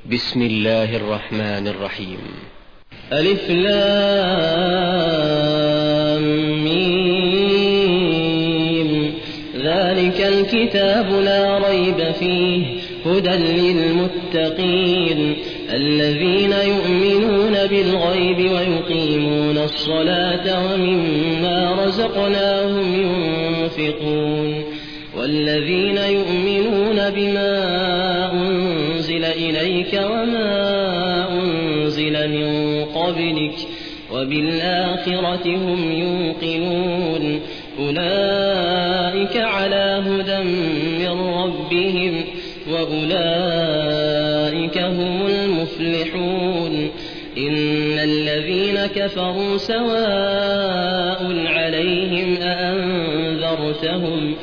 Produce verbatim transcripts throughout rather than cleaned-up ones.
بسم الله الرحمن الرحيم. ألف لام ميم. ذلك الكتاب لا ريب فيه هدى للمتقين الذين يؤمنون بالغيب ويقيمون الصلاة ومما رزقناهم ينفقون والذين يؤمنون بما أنزل إليك وما أنزل من قبلك وبالآخرة هم يوقنون أولئك على هدى من ربهم وأولئك هم المفلحون. إن الذين كفروا سواء عليهم أأنذرتهم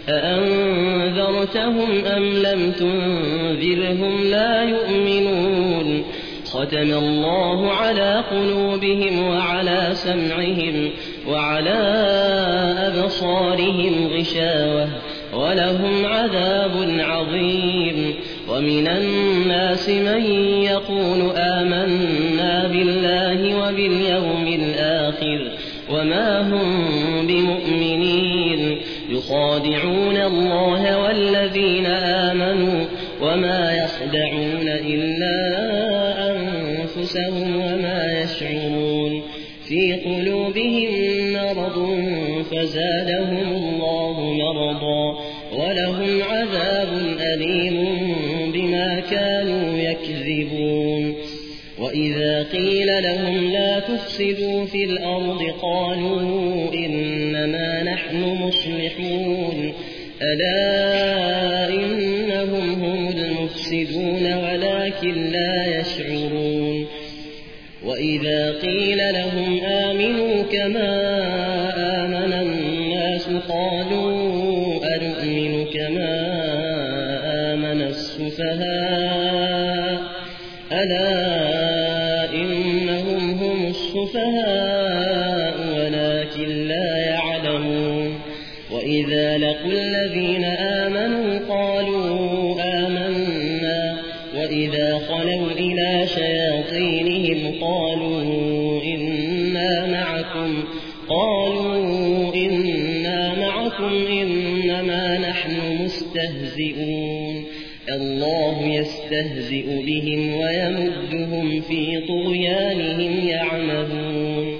أأنذرتهم أم لم تنذرهم لا يؤمنون. ختم الله على قلوبهم وعلى سمعهم وعلى أبصارهم غشاوة ولهم عذاب عظيم. ومن الناس من يقول آمنا بالله وباليوم الآخر وما هم بمؤمنين يخادعون الله والذين آمنوا وما يخدعون إلا أنفسهم وما يشعرون. في قلوبهم مرض فزادهم الله مرضا ولهم عذاب أليم بما كانوا يكذبون. وإذا قيل لهم لا تفسدوا في الأرض قالوا إنما نحن مصلحون ألا إنهم هم المفسدون ولكن لا يشعرون. وإذا قيل لهم آمنوا كما آمن الناس قالوا أنؤمن كما آمن السفهاء ألا إنهم هم السفهاء ولكن لا يعلمون. وإذا لقوا الذين آمنوا قالوا آمنا وإذا خلوا إلى شياطينهم قالوا إنا معكم قالوا إنا معكم إنما نحن مستهزئون. الله يستهزئ بهم ويمدهم في طغيانهم يعمهون.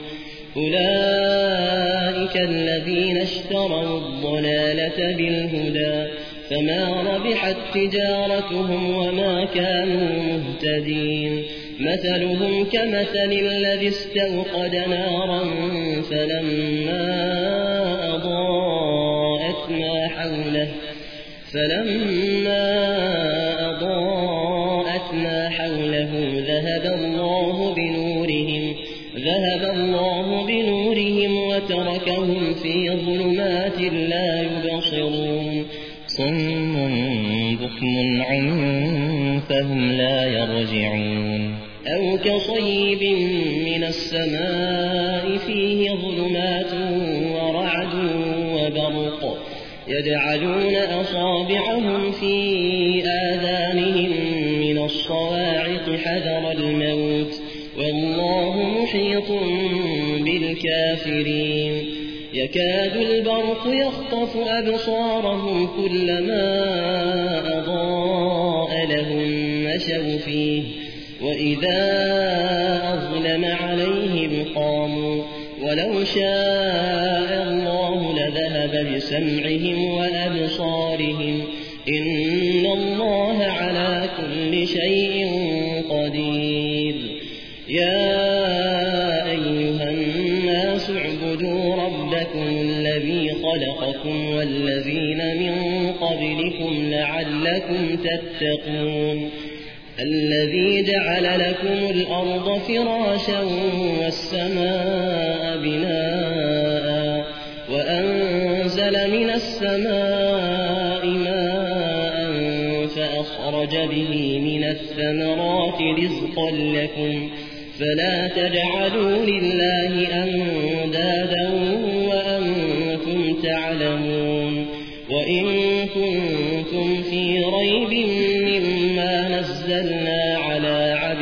أولئك الذين اشتروا الضلالة بالهدى فما ربحت تجارتهم وما كانوا مهتدين. مثلهم كمثل الذي استوقد نارا فلما أضاءت ما حوله فلما أضاءت ما حوله ذهب الله بنورهم ذهب الله بنورهم وتركهم في ظلمات لا يبصرون. صم بكم عمي فهم لا يرجعون. أو كصيب من السماء فيه ظلمات ورعد وبرق يجعلون أصابعهم في آذانهم من الصواعق حذر الموت والله محيط بالكافرين. يكاد البرق يخطف أبصارهم كلما أضاء لهم مشوا فيه وإذا أظلم عليهم قاموا ولو شاء الله لذهب بسمعهم وأبصارهم إن الله على كل شيء قدير. يا أيها الناس اعبدوا ربكم الذي خلقكم والذين من قبلكم لعلكم تتقون. الذي جعل لكم الأرض فراشا والسماء بناء وأنزل من السماء ماء فأخرج به من الثمرات رزقا لكم فلا تجعلوا لله أندادا وأنتم تعلمون. وإن كنتم في ريب مما نزلنا على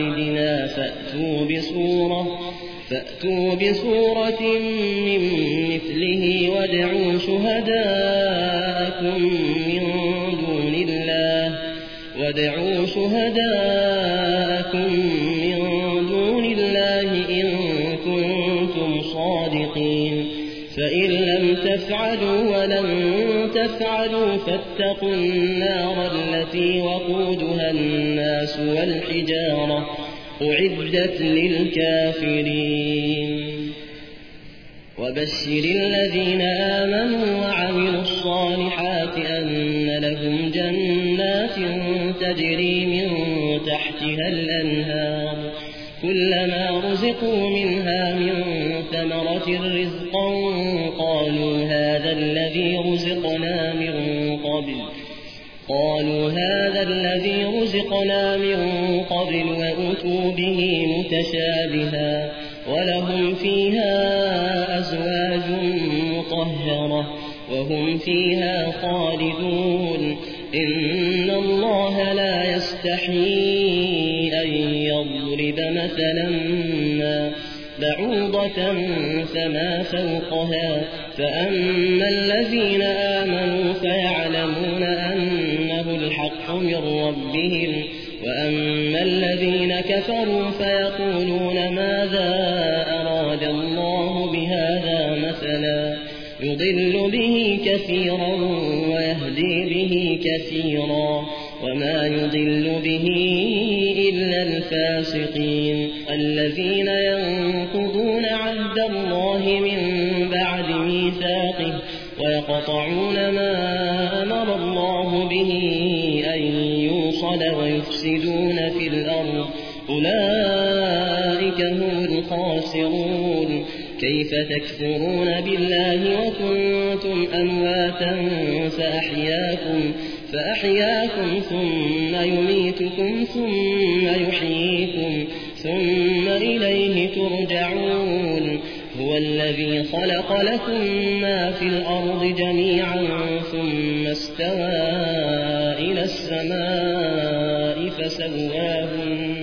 عبدنا فأتوا بسورة, فأتوا بسورة من مثله وادعوا شهداءكم من دون الله وادعوا شهداءكم من دون الله إن كنتم صادقين فإن لم تفعلوا ولن تفعلوا فاتقوا النار التي وقودها الناس والحجارة أعدت للكافرين وبشر الذين آمنوا وعملوا الصالحات أن لهم جنات تجري من تحتها الأنهار كلما رزقوا منها من ثمرة رزقا قالوا هذا الذي رزقنا من قبل قالوا هذا الذي رزقنا من قبل وأتوا به متشابها ولهم فيها أزواج مطهرة وهم فيها خالدون إن الله لا يستحيي أن يضرب مثلا ما بعوضة فما فوقها فأما الذين آمنوا فيعلمون أنه الحق من ربهم وأما الذين كفروا فيقولون ماذا أراد الله بهذا مثلا يضل به كثيرا ويهدي به كثيرا وما يضل به إلا الفاسقين الذين ينقضون عهد الله من بعد ميثاقه ويقطعون ما أمر الله به أن يوصل ويفسدون في الأرض أولئك هم الخاسرون كيف تكفرون بالله وكنتم أمواتا فأحياكم فأحياكم ثم يميتكم ثم يحييكم ثم إليه ترجعون هو الذي خلق لكم ما في الأرض جميعا ثم استوى إلى السماء فسواهن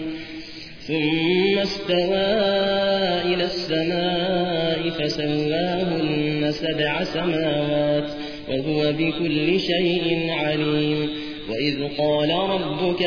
ثم استوى إلى السماء فسواهن سبع سماوات وهو بكل شيء عليم وإذ قال ربك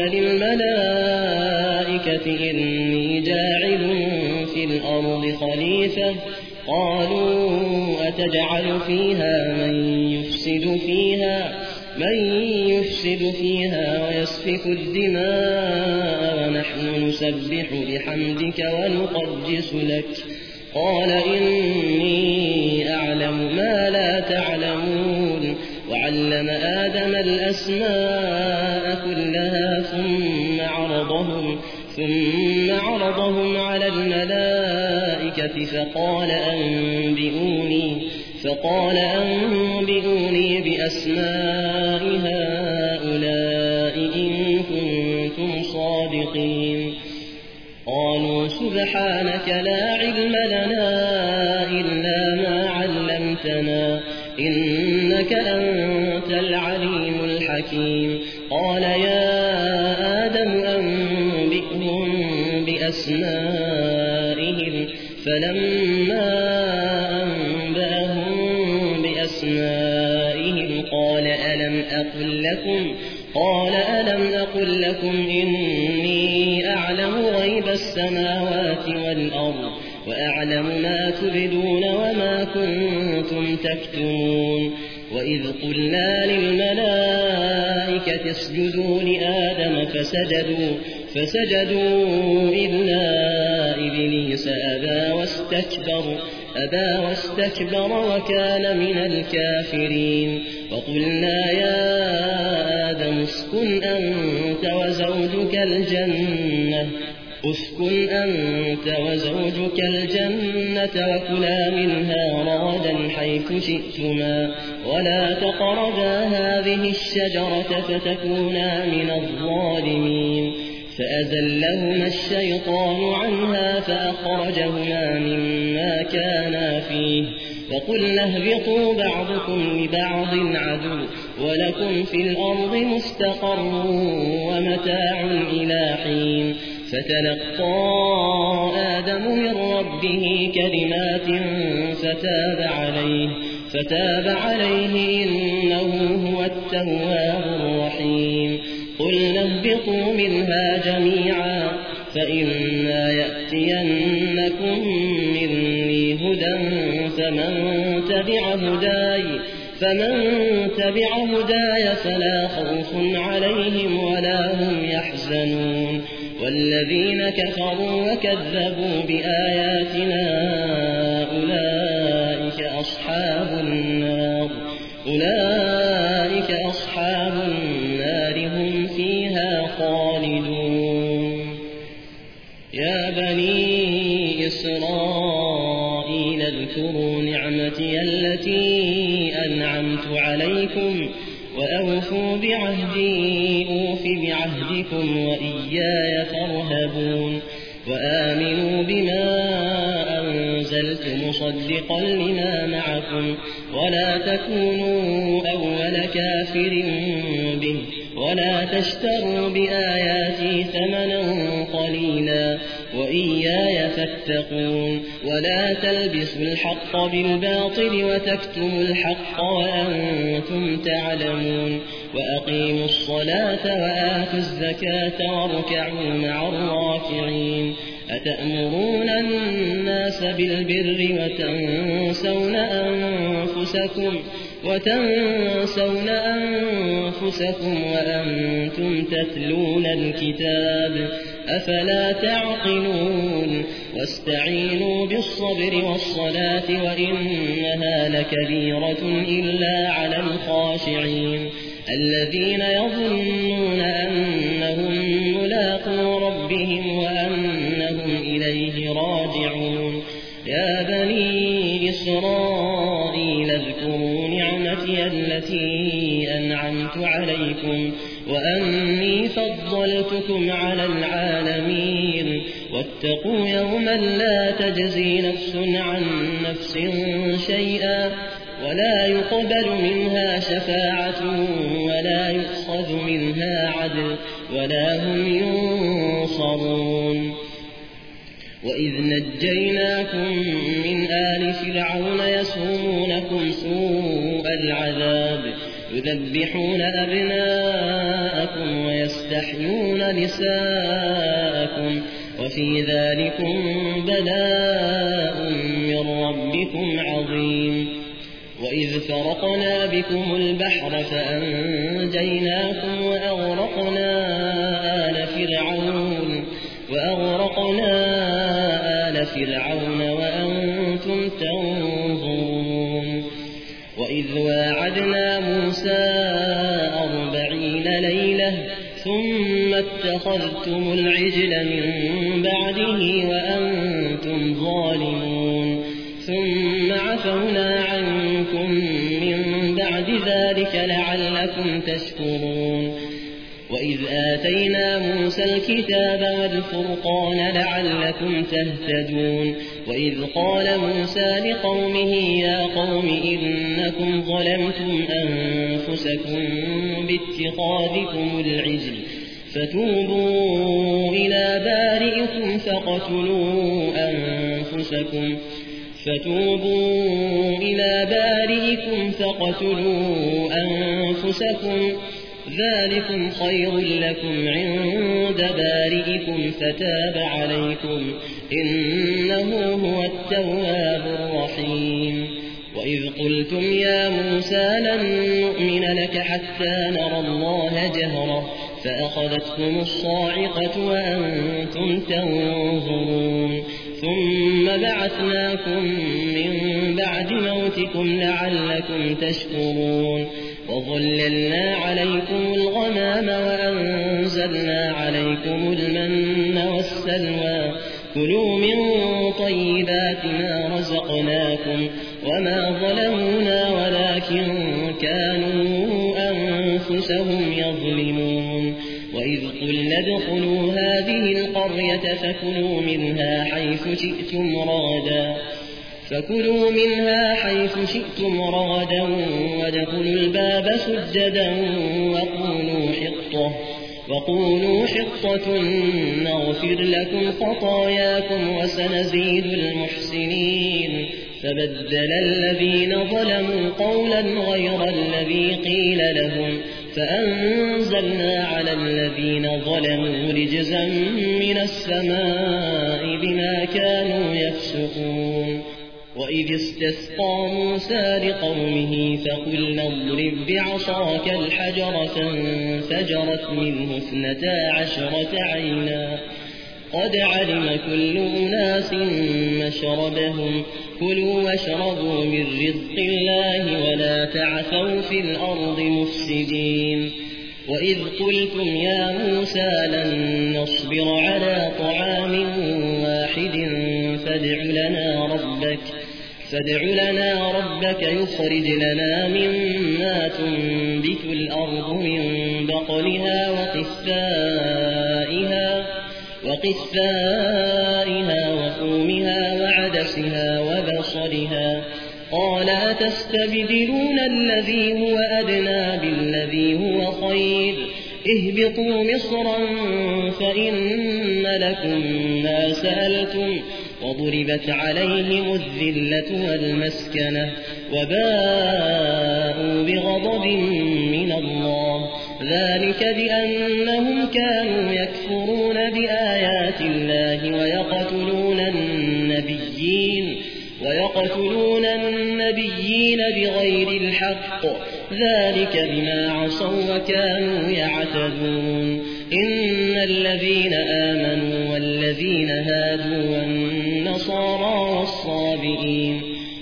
للملائكة إني جاعل في الأرض خليفة قالوا أتجعل فيها من يفسد فيها من يفسد فيها ويسفك الدماء ونحن نسبح بحمدك ونقدس لك قال إني أعلم ما لا تعلمون وعلم آدم الأسماء كلها ثم عرضهم ثم عرضهم على الملائكة فقال أنبئوني فقال أنبئوني بأسماء هؤلاء إن كنتم صادقين قالوا سبحانك لا علم لنا إلا ما علمتنا إنك أنت العليم الحكيم قال يا آدم أنبئهم بأسمائهم فلما أنبأهم بأسمائهم قال ألم أقل لكم قال ألم أقل لكم إني أعلم غيب السماوات والأرض وأعلم ما تبدون وما كنتم تكتمون وإذ قلنا للملائكة اسجدوا لآدم فسجدوا فسجدوا إلا إبليس أبى واستكبر أبى واستكبر وكان من الكافرين وقلنا يا آدم اسكن أنت وزوجك الجنة اسكن أنت وزوجك الجنة وكلا منها رغدا حيث شئتما ولا تقربا هذه الشجرة فتكونا من الظالمين فأزلهما الشيطان عنها فأخرجهما مما كانا فيه وقلنا اهبطوا بعضكم لبعض عدو ولكم في الأرض مستقر ومتاع إلى حين فتلقى آدم من ربه كلمات فتاب عليه فتاب عليه إنه هو التواب الرحيم قلنا اهبطوا منها جميعا فإما يأتينكم مني هدى فمن تبع هداي فمن تبع هداي فلا خوف عليهم ولا هم يحزنون والذين كفروا وكذبوا بآياتنا أولئك أصحاب النار أولئك أصحاب النار هم فيها خالدون يا بني إسرائيل اذكروا نعمتي التي أنعمت عليكم وأوفوا بعهدي أوف بعهدكم وإياي فارهبون وآمنوا بما أنزلت مصدقا لما معكم ولا تكونوا أول كافر به ولا تشتروا بآياتي ثمنا قليلا وإياي فاتقون ولا تلبسوا الحق بالباطل وتكتموا الحق وأنتم تعلمون وأقيموا الصلاة وآتوا الزكاة واركعوا مع الراكعين أتأمرون الناس بالبر وتنسون أنفسكم وتنسون أنفسكم وأنتم تتلون الكتاب أفلا تعقلون واستعينوا بالصبر والصلاة وإنها لكبيرة إلا على الخاشعين الذين يظنون أنهم ملاقو ربهم وأنهم إليه راجعون يا بني إسرائيل اذكروا نعمتي التي أنعمت عليكم وأني فضلتكم على العالمين واتقوا يوما لا تجزي نفس عن نفس شيئا ولا يقبل منها شفاعة ولا يؤخذ منها عدل ولا هم ينصرون وإذ نجيناكم من آل فرعون يسومونكم سوء العذاب يذبحون أبناءكم ويستحيون نساءكم وفي ذلكم بلاء من ربكم عظيم وإذ فرقنا بكم البحر فأنجيناكم وأغرقنا آل فرعون وأغرقنا آل فرعون وأنتم تنظرون وإذ واعدنا موسى أربعين ليلة ثم اتخذتم العجل من بعده وأنتم ظالمون ثم عفونا عنكم من بعد ذلك لعلكم تشكرون وإذ آتينا موسى الكتاب والفرقان لعلكم تهتدون وإذ قال موسى لقومه يا قوم إنكم ظلمتم أنفسكم باتخاذكم العجل فتوبوا إلى بارئكم فاقتلوا أنفسكم فتوبوا إلى بارئكم فاقتلوا أنفسكم ذلكم خير لكم عند بارئكم فتاب عليكم إنه هو التواب الرحيم وإذ قلتم يا موسى لن نؤمن لك حتى نرى الله جهرة فأخذتكم الصاعقة وأنتم تنظرون ثم بعثناكم من بعد موتكم لعلكم تشكرون وظللنا عليكم الغمام وأنزلنا عليكم المن والسلوى كلوا من طيبات ما رزقناكم وما ظلمونا ولكن كانوا أنفسهم يظلمون وإذ قلنا ادخلوا هذه القرية فكلوا منها حيث شئتم رغدا فكلوا منها حيث شئتم رغدا وادخلوا الباب سجدا وقولوا حطة وقولوا حطة نغفر لكم خطاياكم وسنزيد المحسنين فبدل الذين ظلموا قولا غير الذي قيل لهم فأنزلنا على الذين ظلموا رجزا من السماء بما كانوا يفسقون. وإذ استسقى موسى لقومه فقلنا اضرب بعصاك الحجر فانفجرت منه اثنتا عشرة عينا قد علم كل أناس مشربهم كلوا واشربوا من رزق الله ولا تعثوا في الأرض مفسدين. وإذ قلتم يا موسى لن نصبر على طعام واحد فادع لنا ربك فادع لنا ربك يخرج لنا مما تنبت الأرض من بقلها وقثائها وقثائها وفومها وعدسها وبصلها قال أتستبدلون الذي هو أدنى بالذي هو خير اهبطوا مصرا فإن لكم ما سألتم وضربت عليهم الذلة والمسكنة وباءوا بغضب من الله ذلك بأنهم كانوا يكفرون بآيات الله ويقتلون النبيين ويقتلون النبيين بغير الحق ذلك بما عصوا وكانوا يعتدون. إن الذين آمنوا والذين هادوا والنصارى والصابئين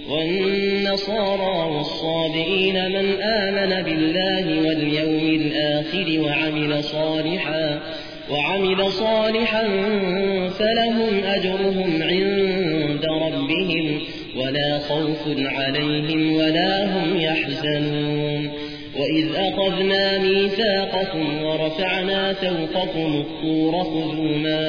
والنصارى والصابئين من آمن بالله واليوم الآخر وعمل صالحا وعمل صالحا فلهم أجرهم عند ربهم ولا خوف عليهم ولا هم يحزنون. وإذ أخذنا ميثاقكم ورفعنا فوقكم الطور خذوا ما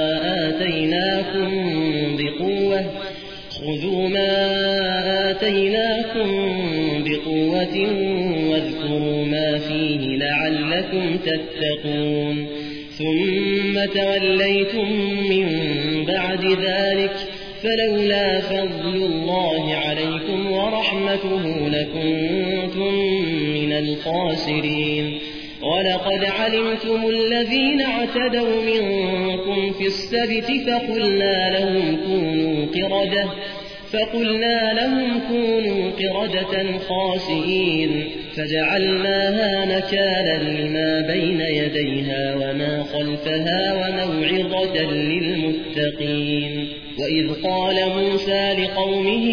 آتيناكم بقوة خذوا ما آتيناكم بقوة واذكروا ما فيه لعلكم تتقون. ثم توليتم من بعد ذلك فلولا فضل الله عليكم ورحمته لكنتم من الخاسرين. ولقد علمتم الذين اعتدوا منكم في السبت فقلنا لهم كونوا قردة فقلنا لهم كونوا قردة خاسئين فجعلناها نكالا لما بين يديها وما خلفها وموعظة للمتقين. وإذ قال موسى لقومه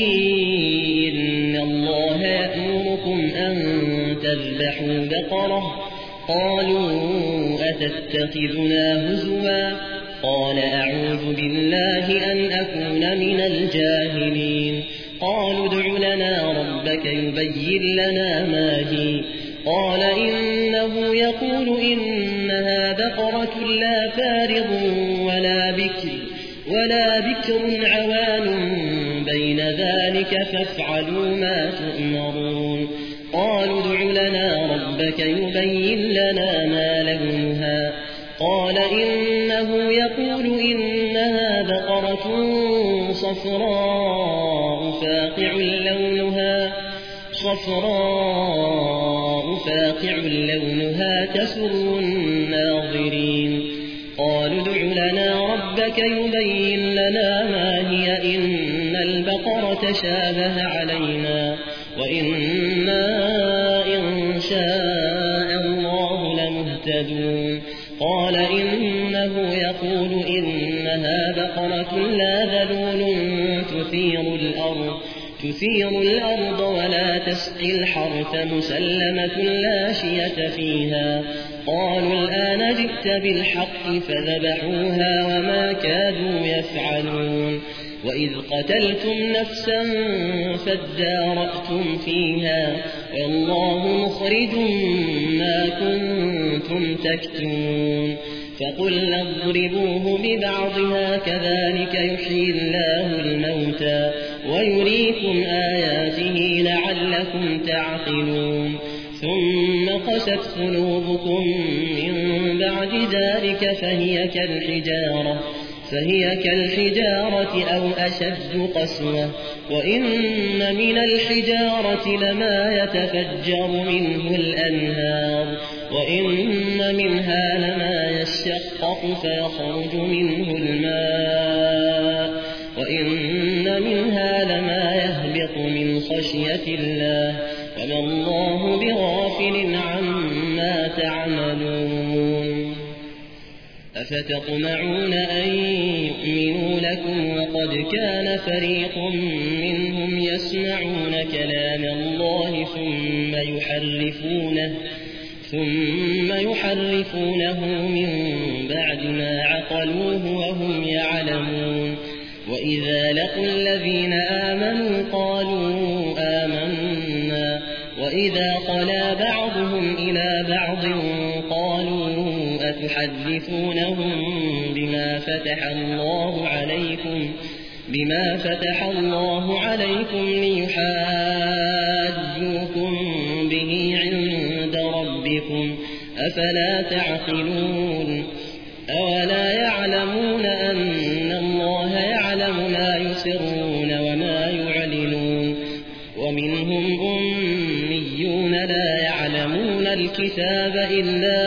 إن الله يأمركم أن تذبحوا بقرة قالوا أتتخذنا هزوا قال أعوذ بالله أن أكون من الجاهلين. قالوا ادع لنا ربك يبين لنا ما هي قال إنه يقول إنها بقرة لا فارض ولا بكر ولا بكر عوان بين ذلك فافعلوا ما تؤمرون. قالوا ادع لنا ربك يبين لنا ما لونها قال إنه يقول إنها بقرة صفراء فاقع لونها صفراء فاقع لونها تسر الناظرين. قالوا ادع لنا ربك يبين لنا ما هي إن البقرة شابه علينا وإنا إن شاء الله لمهتدون. قال إنه يقول إنها بقرة لا ذلول تثير الأرض تثير الأرض ولا تسقي الحرث مسلمة لا شية فيها. قالوا الآن جئت بالحق فذبحوها وما كادوا يفعلون. وإذ قتلتم نفسا فادارأتم فيها والله مخرج ما كنتم تكتمون. فقلنا اضربوه ببعضها كذلك يحيي الله الموتى ويريكم آياته لعلكم تعقلون. ثم قست قلوبكم من بعد ذلك فهي كالحجارة فهي كالحجارة أو أشد قسوة وإن من الحجارة لما يتفجر منه الأنهار وإن منها لما يشقق فيخرج منه الماء وإن منها لما يهبط من خشية الله وما الله بغافل عما تعملون أفتطمعون أن يؤمنوا لكم وقد كان فريق منهم يسمعون كلام الله ثم يحرفونه ثم يحرفونه من بعد ما عقلوه وهم يعلمون وإذا لقوا الذين آمنوا قالوا آمنا وإذا خلا بعضهم إلى بعض قالوا أتحدثونهم بما فتح الله عليكم بما فتح الله عليكم ليحاجوكم به عند ربكم أفلا تعقلون أولا يعلمون أن الله يعلم ما يسرون وما يعلنون ومنهم أميون لا يعلمون الكتاب إلا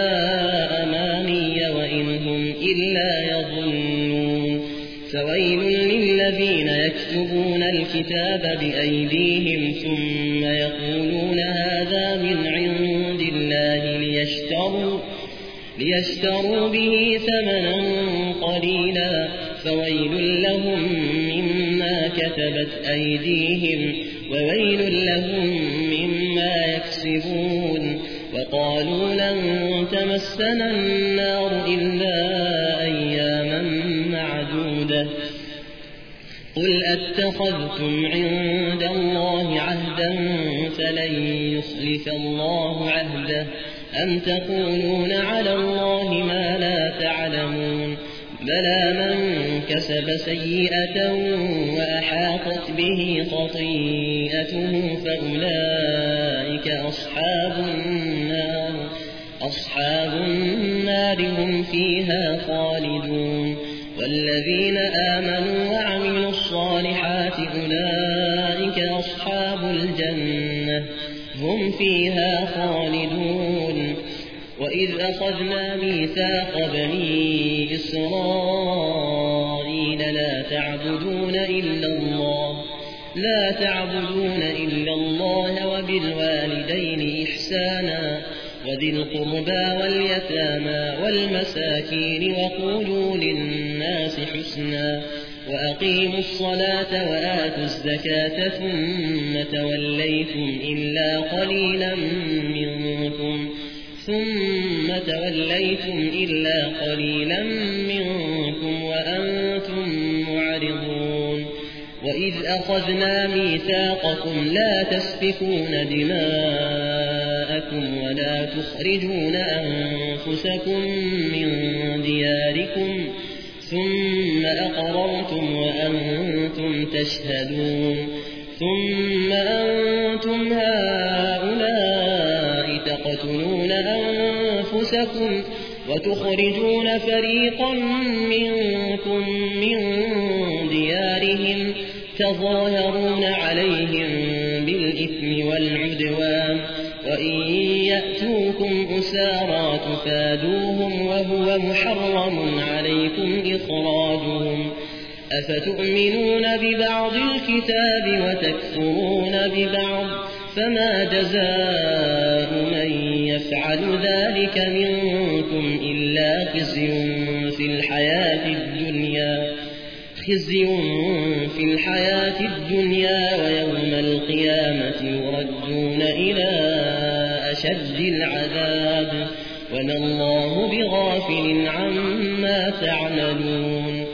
أماني وإن هم إلا يظنون فويل للذين يكتبون الكتاب بأيديهم ثم يقولون هذا من عند الله ليشتروا ليشتروا به ثمنا قليلا فويل لهم مما كتبت أيديهم وويل لهم مما يكسبون وقالوا لن تمسنا النار إلا أياما معدودة قل أتخذتم عند الله عهدا فلن يخلف الله عهده أم تقولون على الله ما لا تعلمون بلى من كسب سيئة وأحاطت به خطيئته فأولئك أصحاب النار أصحاب النار هم فيها خالدون والذين آمنوا وعملوا الصالحات أولئك أصحاب الجنة هم فيها خالدون وإذ أخذنا ميثاق بني إسرائيل لا تعبدون إلا الله لا تعبدون إلا الله وبالوالدين إحسانا وذي القربى واليتامى والمساكين وقولوا للناس حسنا وأقيموا الصلاة وآتوا الزكاة ثم توليتم إلا قليلا منكم ثم توليتم إلا قليلا منكم وأنتم معرضون وإذ أخذنا ميثاقكم لا تسفكون دماءكم ولا تخرجون أنفسكم من دياركم ثم أقررتم وأنتم تشهدون ثم أنتم هؤلاء تقتلون أنفسكم وتخرجون فريقا منكم من ديارهم تظاهرون عليهم بالإثم والعدوان وإن يأتوكم أسارى تفادوهم وهو محرم عليكم إخراجهم أفتؤمنون ببعض الكتاب وتكفرون ببعض فما جزاء من يفعل ذلك منكم إلا خزي في الحياة الدنيا خزي في الحياة الدنيا ويوم القيامة يردون إلى أشد العذاب وما الله بغافل عما تعملون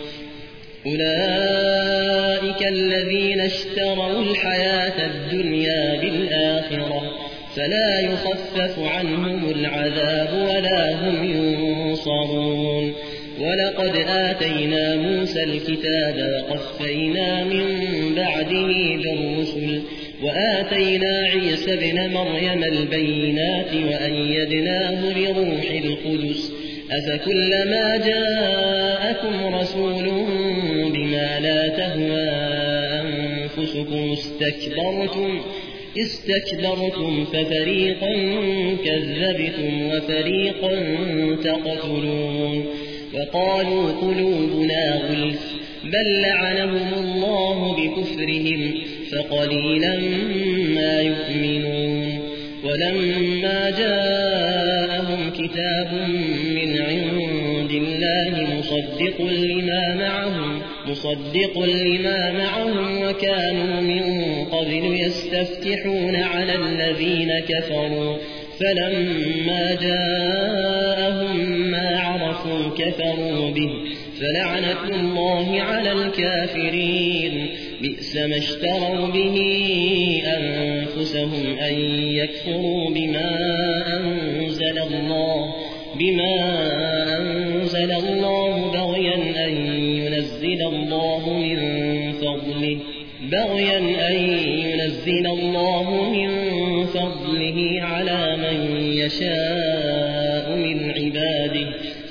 أولئك الذين اشتروا الحياة الدنيا بالآخرة فلا يخفف عنهم العذاب ولا هم ينصرون ولقد آتينا موسى الكتاب وقفينا من بعده بالرسل وآتينا عيسى ابن مريم البينات وأيدناه بروح القدس أفكلما جاءكم رسول بما لا تهوى أنفسكم استكبرتم استكبرتم ففريقا كذبتم وفريقا تقتلون وقالوا قلوبنا غلف بل لعنهم الله بكفرهم فقليلا ما يؤمنون ولما جاءهم كتاب من عند الله مصدق لما معهم مصدق لما معهم وكانوا من قبل يستفتحون على الذين كفروا فلما جاءهم ما عرفوا كفروا به فلعنة الله على الكافرين بئس ما اشتروا به أنفسهم أن يكفروا بما أنزل الله بما أنزل الله بغيا أن ينزل الله من فضله بغيا أن ينزل الله من فضله على من يشاء من عباده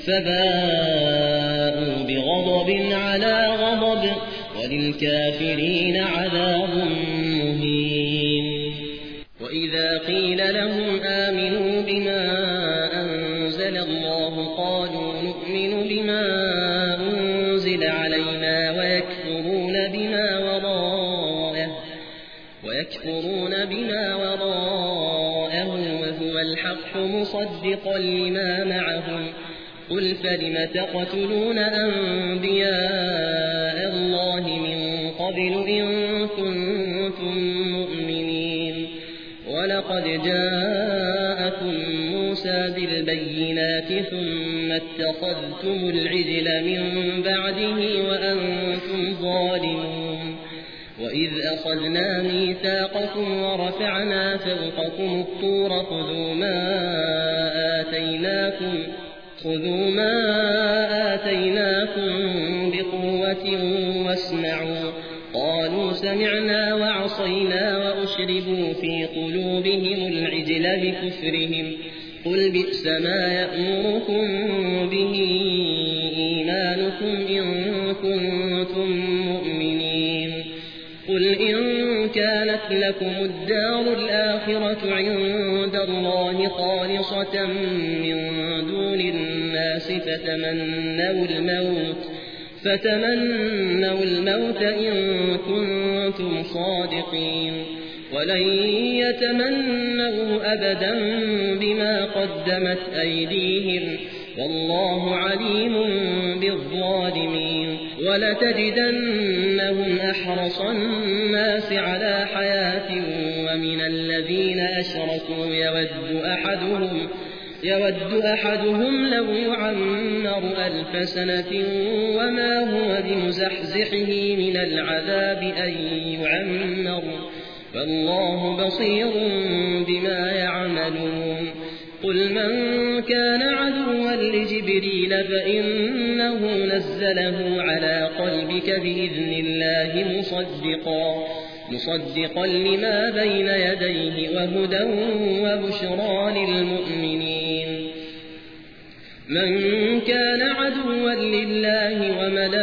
فباءوا بغضب على غضب وللكافرين عذاب مهين. وإذا قيل لهم آمنوا بما أنزل الله قالوا نؤمن بما أنزل علينا ويكفرون بما وراءه ويكفرون بما وراءه وهو الحق مصدقا لما معهم قل فلم تقتلون أنبياء الله من قبل إن كنتم مؤمنين ولقد جاءكم موسى بالبينات ثم اتخذتم العجل من بعده وأنتم ظالمون وإذ أخذنا ميثاقكم ورفعنا فوقكم الطور خذوا ما آتيناكم خذوا ما آتيناكم بقوة واسمعوا قالوا سمعنا وعصينا وأشربوا في قلوبهم العجل بكفرهم قل بئس ما يأمركم به إيمانكم إن كنتم مؤمنين قل إن كانت لكم الدار الآخرة عند الله خالصة من دون الناس فتمنوا الموت فتمنوا الموت إن كنتم صادقين ولن يتمنوا أبدا بما قدمت أيديهم والله عليم بالظالمين ولتجدنهم أحرص الناس على حياة ومن الذين أشركوا يود أحدهم يود أحدهم لو يعمر ألف سنة وما هو بمزحزحه من العذاب أن يعمر والله بصير بما يعملون قل من كان عدوا لجبريل فإنه نزله على قلبك بإذن الله مصدقا مصدقا لما بين يديه وهدى وبشرى للمؤمنين من كان عدوا لله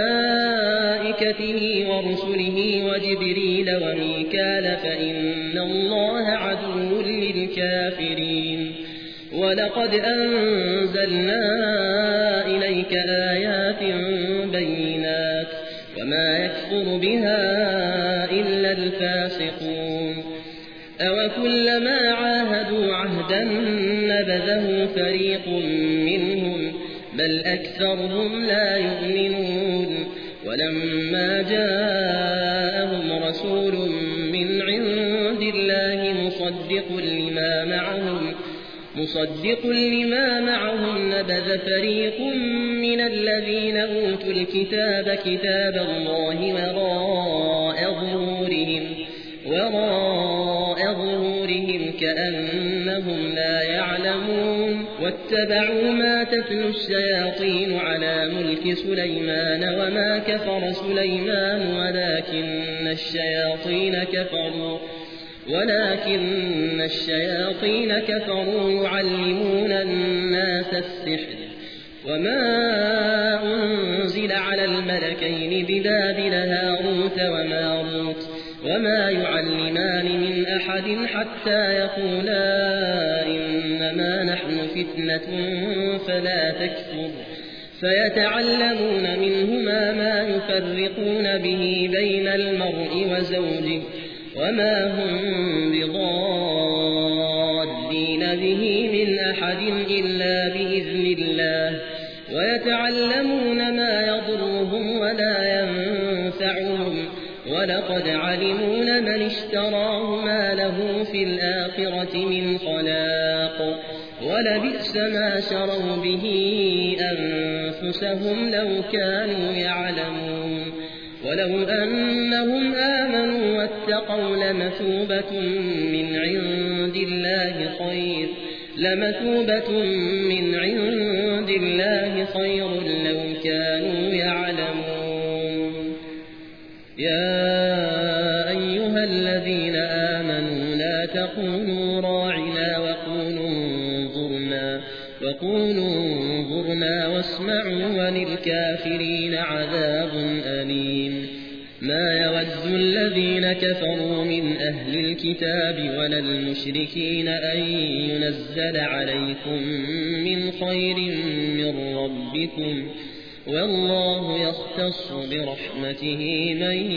وملائكته ورسله وجبريل وميكال فإن الله عدو للكافرين ولقد أنزلنا إليك آيات بينات وما يكفر بها إلا الفاسقون أوكلما عاهدوا عهدا نبذه فريق منهم بل أكثرهم لا يؤمنون ولما جاءهم رسول من عند الله مصدق لما معهم مصدق لما معهم نبذ فريق من الذين أوتوا الكتاب كتاب الله وراء ظهورهم وراء ظهورهم كأنهم لا يعلمون واتبعوا ما تتلو الشياطين على ملك سليمان وما كفر سليمان ولكن الشياطين كفروا ولكن الشياطين كفروا يعلمون الناس السحر وما أنزل على الملكين ببابل هاروت وماروت وما يعلمان من أحد حتى يقولا إنما نحن فتنة فلا تكفر فيتعلمون منهما ما يفرقون به بين المرء وزوجه وما هم بضارين به من أحد إلا بإذن الله ويتعلمون ما يضرهم ولا ينفعهم ولقد علموا لمن اشتراه ما له في الآخرة من خلاق ولبئس ما شروا به أنفسهم لو كانوا يعلمون ولو أنهم آمنوا واتقوا لمثوبة من عند الله خير لمثوبة من عند الله خير لو كانوا يعلمون. يا أيها الذين آمنوا لا تقولوا راعنا وقولوا انظرنا وقولوا انظرنا واسمعوا وللكافرين عذاب أليم. ما يود الذين كفروا من أهل الكتاب ولا المشركين أن ينزل عليكم من خير من ربكم والله يختص برحمته من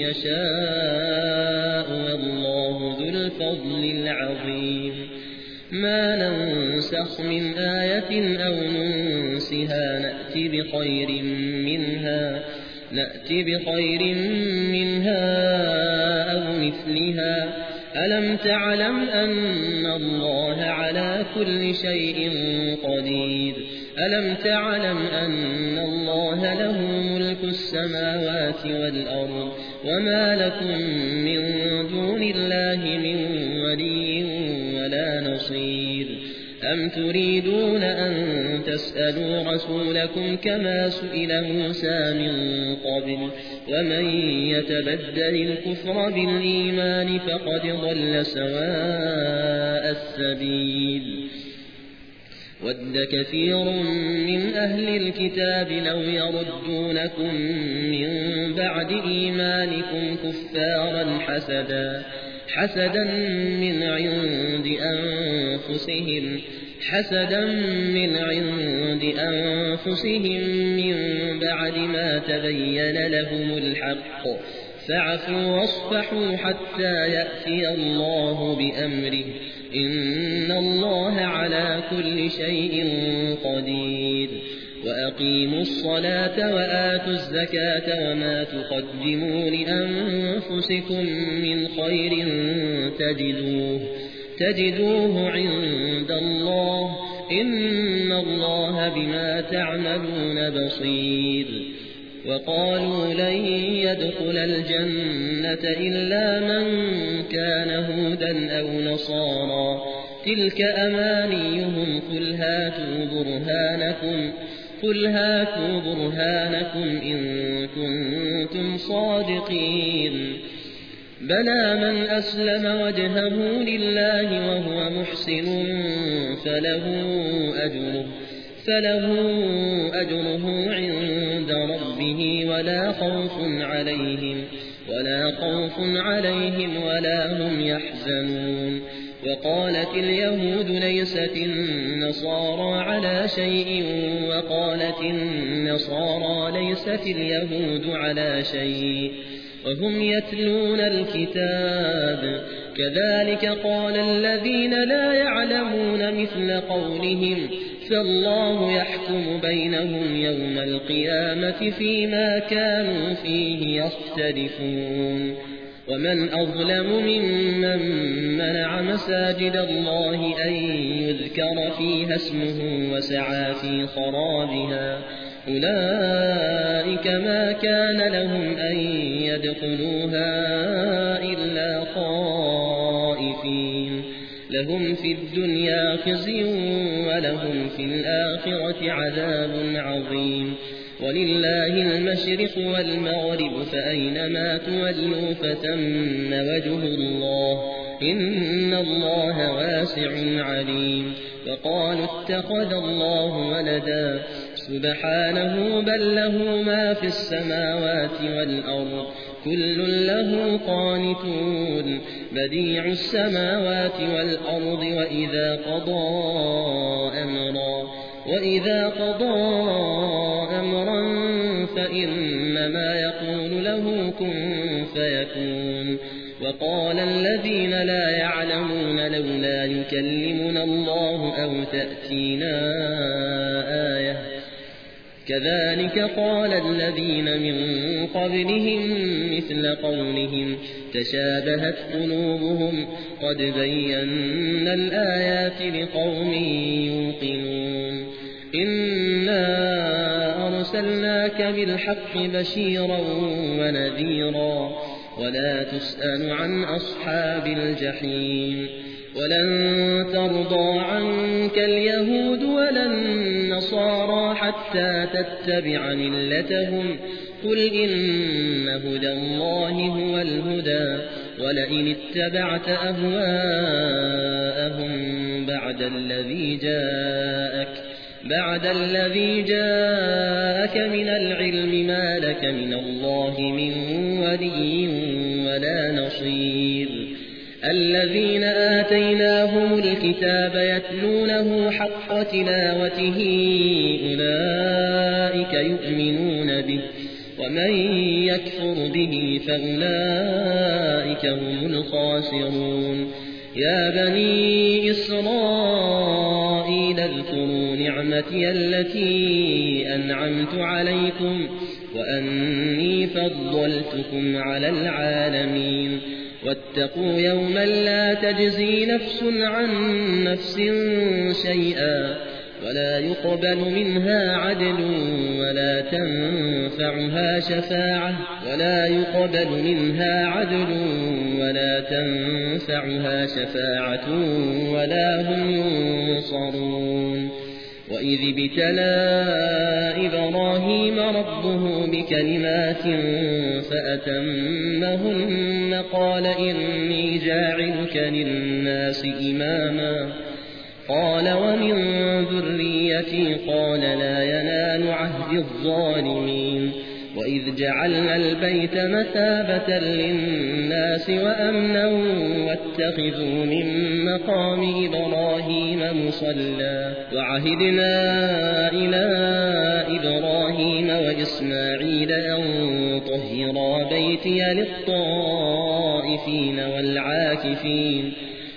يشاء والله ذو الفضل العظيم. ما ننسخ من آية أو ننسها نأتي بخير منها نأتي بخير منها أو مثلها. ألم تعلم أن الله على كل شيء قدير ألم تعلم أن الله له ملك السماوات والأرض وما لكم من دون الله من ولي ولا نصير. أم تريدون أن تسألوا رسولكم كما سئل موسى من قبل ومن يتبدل الكفر بالإيمان فقد ضل سواء السبيل. ود كثير من أهل الكتاب لو يردونكم من بعد إيمانكم كفارا حسدا حسدا من عند أنفسهم حسدا من عند أنفسهم من بعد ما تبين لهم الحق فاعفوا واصفحوا حتى يأتي الله بأمره إن الله على كل شيء قدير. وأقيموا الصلاة وآتوا الزكاة وما تقدموا لأنفسكم من خير تجدوه تجدوه عند الله إن الله بما تعملون بصير. وقالوا لن يدخل الجنة إلا من كان هودا أو نصارى تلك أمانيهم قل هاتوا برهانكم قل هاتوا برهانكم إن كنتم صادقين. بلى من أسلم وجهه لله وهو محسن فله أجره فله أجره عند ربه ولا خوف عليهم ولا خوف عليهم ولا هم يحزنون. وقالت اليهود ليست النصارى على شيء وقالت النصارى ليست اليهود على شيء وهم يتلون الكتاب كذلك قال الذين لا يعلمون مثل قولهم فالله يحكم بينهم يوم القيامة فيما كانوا فيه يختلفون. ومن أظلم ممن منع مساجد الله أن يذكر فيها اسمه وسعى في خرابها أولئك ما كان لهم أن يدخلوها إلا خائفين لهم في الدنيا خزي ولهم في الآخرة عذاب عظيم. ولله المشرق والمغرب فأينما تولوا فثم وجه الله إن الله واسع عليم. وقالوا اتخذ الله ولدا سبحانه بل له ما في السماوات والأرض كل له قانتون بديع السماوات والأرض وإذا قضى أمرا وإذا قضى أمرا فإنما يقول له كن فيكون وقال الذين لا يعلمون لولا يكلمنا الله أو تأتينا آية كذلك قال الذين من قبلهم مثل قولهم تشابهت قلوبهم قد بينا الآيات لقوم يوقنون إنا أرسلناك بالحق بشيرا ونذيرا ولا تسأل عن أصحاب الجحيم ولن ترضى عنك اليهود ولا النصارى حتى تتبع ملتهم قل إن هدى الله هو الهدى ولئن اتبعت أهواءهم بعد الذي جاءك بعد الذي جاءك من العلم ما لك من الله من ولي ولا نصير الذين آتيناهم الكتاب يتلونه حق تلاوته أولئك يؤمنون به ومن يكفر به فأولئك هم الخاسرون يا بني إسرائيل اذكروا نعمتي التي أنعمت عليكم وأني فضلتكم على العالمين واتقوا يوما لا تجزي نفس عن نفس شيئا ولا يقبل منها عدل ولا تنفعها شفاعة ولا يقبل منها عدل ولا تنفعها شفاعة ولا هم ينصرون وإذ ابتلى إبراهيم ربه بكلمات فأتمهن قال إني جاعلك للناس إماما قال ومن ذريتي قال لا ينال عهد الظالمين وإذ جعلنا البيت مثابة للناس وأمنا واتخذوا من مقام إبراهيم مصلى وعهدنا إلى إبراهيم وإسماعيل أن طهرا بيتي للطائفين والعاكفين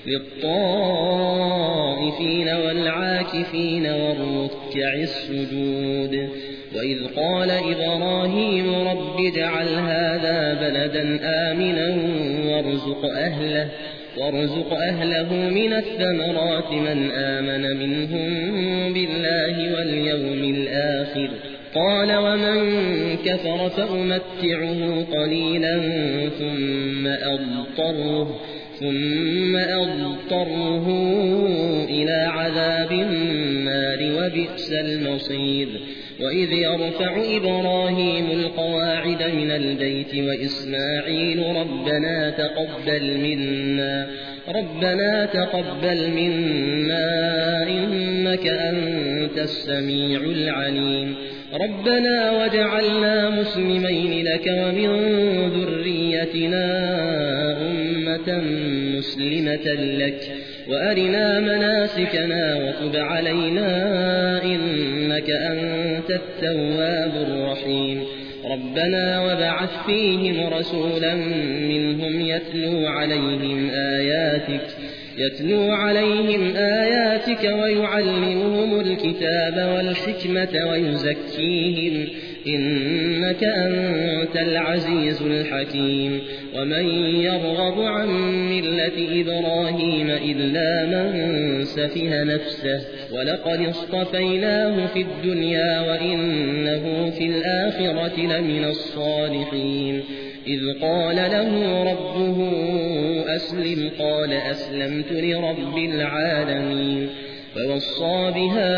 للطائفين والعاكفين والركع السجود وإذ قال إبراهيم رب اجعل هذا بلدا آمنا وارزق أهله وارزق أهله من الثمرات من آمن منهم بالله واليوم الآخر قال ومن كفر فأمتعه قليلا ثم أضطره ثم أضطره إلى عذاب النار وبئس المصير وإذ يرفع إبراهيم القواعد من البيت وإسماعيل ربنا تقبل منا ربنا تقبل منا إنك أنت السميع العليم ربنا واجعلنا مسلمين لك ومن ذريتنا أمة مسلمة لك وأرنا مناسكنا وتب علينا إنك أنت التواب الرحيم ربنا وابعث فيهم رسولا منهم يتلو عليهم آياتك يتلو عليهم آياتك ويعلمهم الكتاب والحكمة ويزكيهم إنك أنت العزيز الحكيم ومن يرغب عن ملة إبراهيم إلا من سفه نفسه ولقد اصطفيناه في الدنيا وإنه في الآخرة لمن الصالحين إذ قال له ربه أسلم قال أسلمت لرب العالمين فوصى بها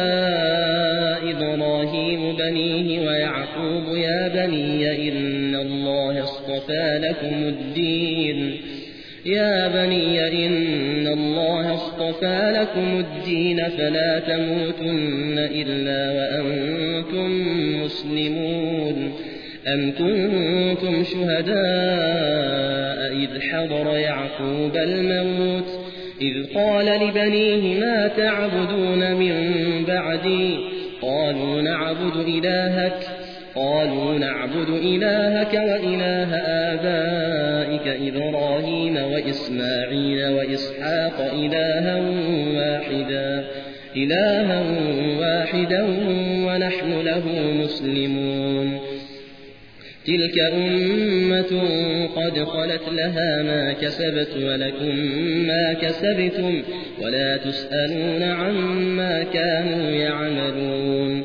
إبراهيم بنيه ويعقوب يا بني إن الله اصطفى لكم الدين يا بني إن الله اصطفى لكم الدين فلا تموتن إلا وأنتم مسلمون أم كنتم شهداء إذ حضر يعقوب الموت إذ قال لبنيه ما تعبدون من بعدي قالوا نعبد إلهك قالوا نعبد إلهك وإله آبائك إبراهيم وإسماعيل وإسحاق إلها واحدا إلها واحدا ونحن له مسلمون تلك أمة قد خلت لها ما كسبت ولكم ما كسبتم ولا تسألون عما كانوا يعملون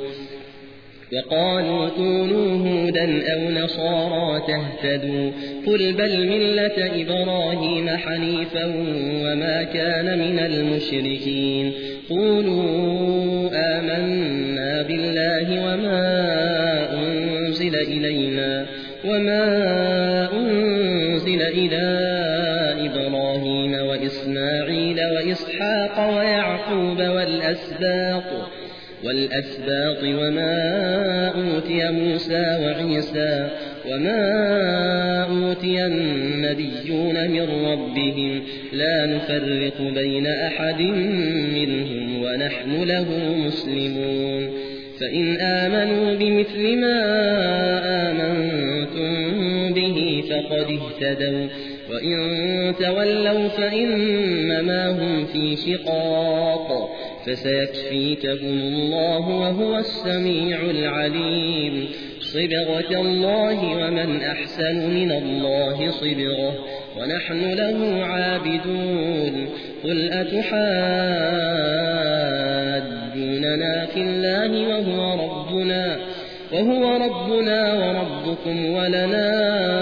وقالوا كونوا هودا أو نصارى تهتدوا قل بل ملة إبراهيم حنيفا وما كان من المشركين قولوا آمنا بالله وما أنزل إلينا وما أنزل إلى إبراهيم وإسماعيل وإسحاق ويعقوب والأسباط والأسباط وما أوتي موسى وعيسى وما أوتي النبيون من ربهم لا نفرق بين أحد منهم ونحن له مسلمون فإن آمنوا بمثل ما آمنتم به فقد اهتدوا وإن تولوا فإنما هم في شقاق فسيكفيكهم الله وهو السميع العليم صبغة الله ومن أحسن من الله صبغة ونحن له عابدون قل أتحاجوننا في الله وهو ربنا وهو ربنا وربكم ولنا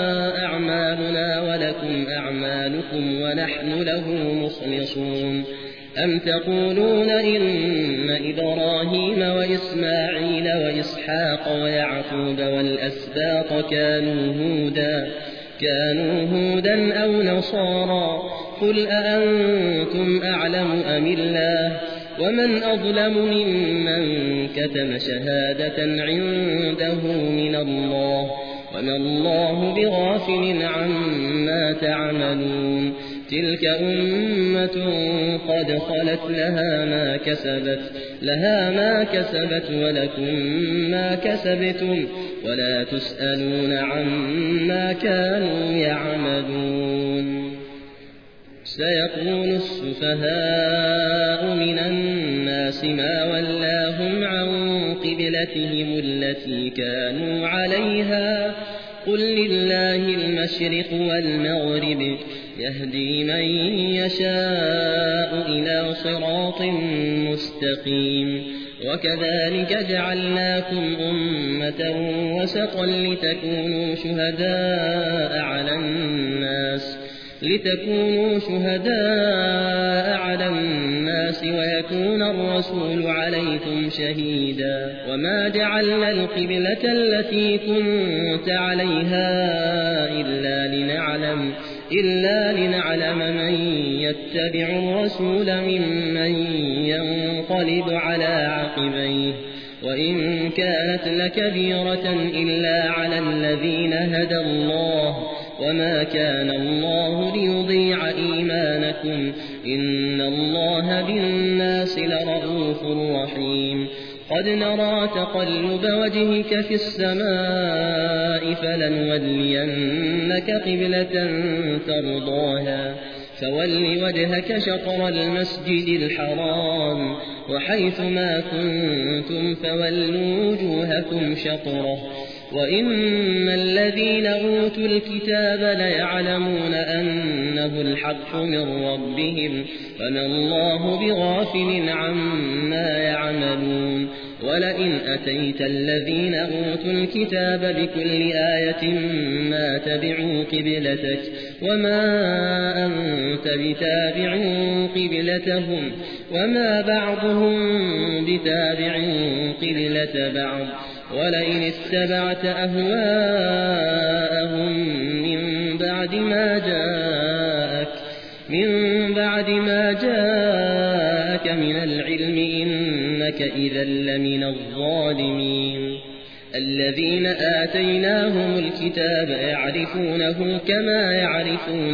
أعمالنا ولكم أعمالكم ونحن له مخلصون أم تقولون إن إبراهيم وإسماعيل وإسحاق ويعقوب والأسباط كانوا هودا كانوا هودا أو نصارى قل أأنتم أعلم أم الله ومن أظلم ممن كتم شهادة عنده من الله وما الله بغافل عما تعملون تلك أمة قد خلت لها ما كسبت لها ما كسبت ولكم ما كسبتم ولا تسألون عما كانوا يعملون سيقول السفهاء من الناس ما ولاهم عن قبلتهم التي كانوا عليها قل لله المشرق والمغرب يهدي من يشاء إلى صراط مستقيم وكذلك جعلناكم أمة وسطا لتكونوا شهداء على الناس لتكونوا شهداء على الناس ويكون الرسول عليكم شهيدا وما جعلنا القبلة التي كنت عليها إلا لنعلم إلا لنعلم من يتبع الرسول ممن ينقلب على عقبيه وإن كانت لكبيرة إلا على الذين هدى الله وما كان الله ليضيع إيمانكم إن الله بالناس لرءوف رحيم قد نرى تقلب وجهك في السماء فلنولينك قبلة ترضاها فول وجهك شطر المسجد الحرام وحيث ما كنتم فولوا وجوهكم شطره وإن الذين أوتوا الكتاب ليعلمون أنه الحق من ربهم وما الله بغافل عما يعملون ولئن أتيت الذين أوتوا الكتاب بكل آية ما تبعوا قبلتك وما أنت بتابع قبلتهم وما بعضهم بتابع قبلة بعض ولئن اتبعت أهواءهم من بعد ما جاءك من العلم إنك إذا لمن الظالمين الذين آتيناهم الكتاب يعرفونه كما يعرفون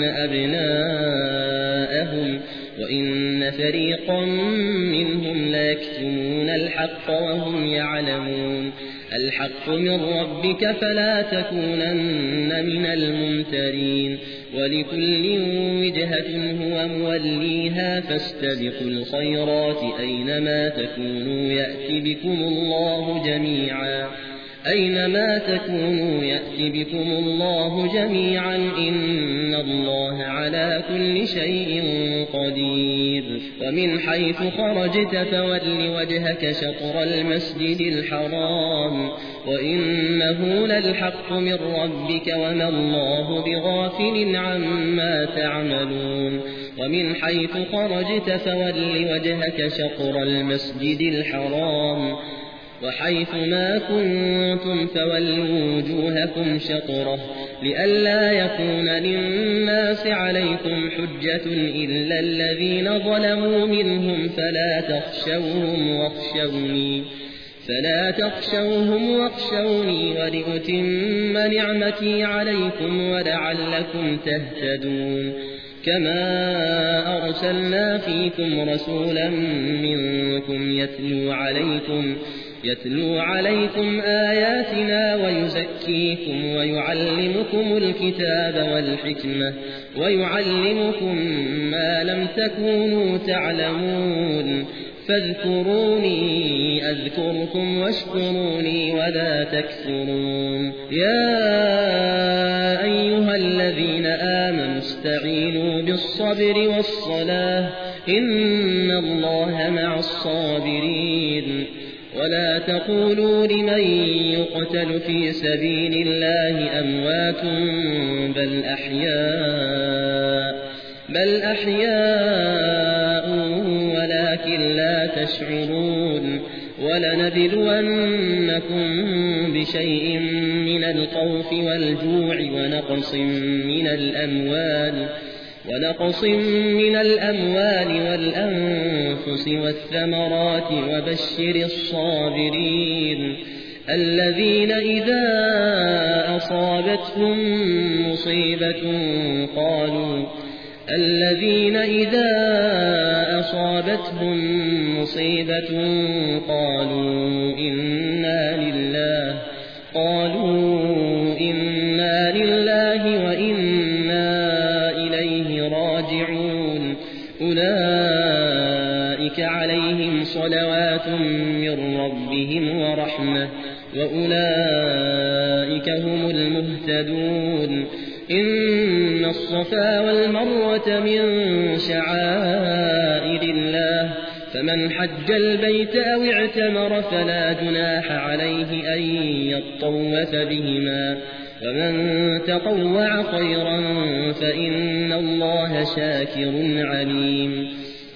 أبناءهم وإن فريقا منهم ليكتمون الحق وهم يعلمون الحق من ربك فلا تكونن من الممترين ولكل وجهة هو موليها فاستبقوا الخيرات أينما تكونوا يأت بكم الله جميعا أينما تكونوا يأت بكم الله جميعا إن الله على كل شيء قدير ومن حيث خرجت فول وجهك شطر المسجد الحرام وإنه للحق من ربك وما الله بغافل عما تعملون ومن حيث خرجت فول وجهك شطر المسجد الحرام وحيث ما كنتم فولوا وجوهكم شطره لئلا يكون للناس عليكم حجة إلا الذين ظلموا منهم فلا تخشوهم واخشوني فلا تخشوهم واخشوني ولأتم نعمتي عليكم ولعلكم تهتدون كما أرسلنا فيكم رسولا منكم يتلو عليكم يتلو عليكم آياتنا ويزكيكم ويعلمكم الكتاب والحكمة ويعلمكم ما لم تكونوا تعلمون فاذكروني أذكركم واشكروني ولا تكفرون يا أيها الذين آمنوا استعينوا بالصبر والصلاة إن الله مع الصابرين ولا تقولوا لمن يقتل في سبيل الله أموات بل أحياء بل أحياء ولكن لا تشعرون ولنبلونكم بشيء من الخوف والجوع ونقص من الأموال ونقص من الأموال والأنفس والثمرات وبشر الصابرين الذين إذا أصابتهم مصيبة قالوا الذين إذا أصابتهم مصيبة قالوا إنا لله قالوا إنا لله وإنا إليه راجعون أولئك عليهم صلوات من ربهم ورحمة وأولئك هم المهتدون إن الصفا والمروة من شعائر الله فمن حج البيت أو اعتمر فلا جناح عليه أن يطوف بهما ومن تطوع خيرا فإن الله شاكر عليم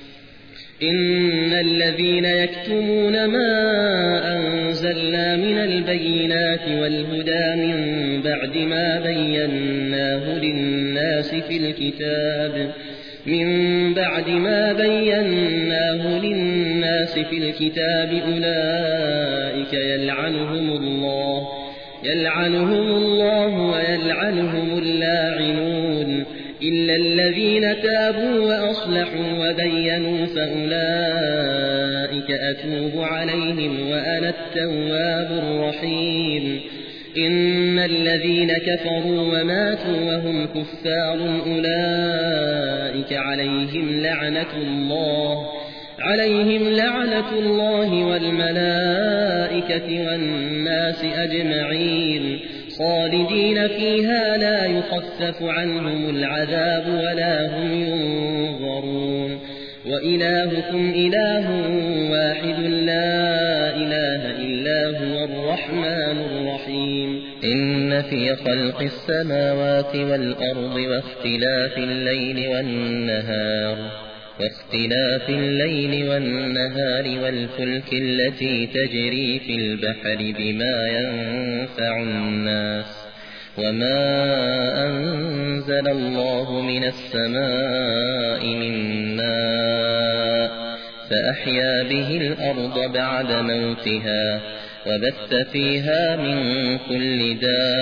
إن الذين يكتمون ما أنزلنا من البينات والهدى من بعد ما بيناه للناس في الكتاب من بعد ما بيناه للناس في الكتاب أولئك يلعنهم الله يلعنهم الله ويلعنهم اللاعنون إلا الذين تابوا وأصلحوا وبينوا فأولئك أتوب عليهم وأنا التواب الرحيم إن الذين كفروا وماتوا وهم كفار أولئك عليهم لعنة الله عليهم لعنة الله والملائكة والناس أجمعين خالدين فيها لا يخفف عنهم العذاب ولا هم ينظرون وإلهكم إله واحد لا إله إلا هو الرحمن الرحيم إن في خلق السماوات والأرض واختلاف الليل والنهار واختلاف الليل والنهار والفلك التي تجري في البحر بما ينفع الناس وما أنزل الله من السماء من ماء فأحيا به الأرض بعد موتها وبث فيها من كل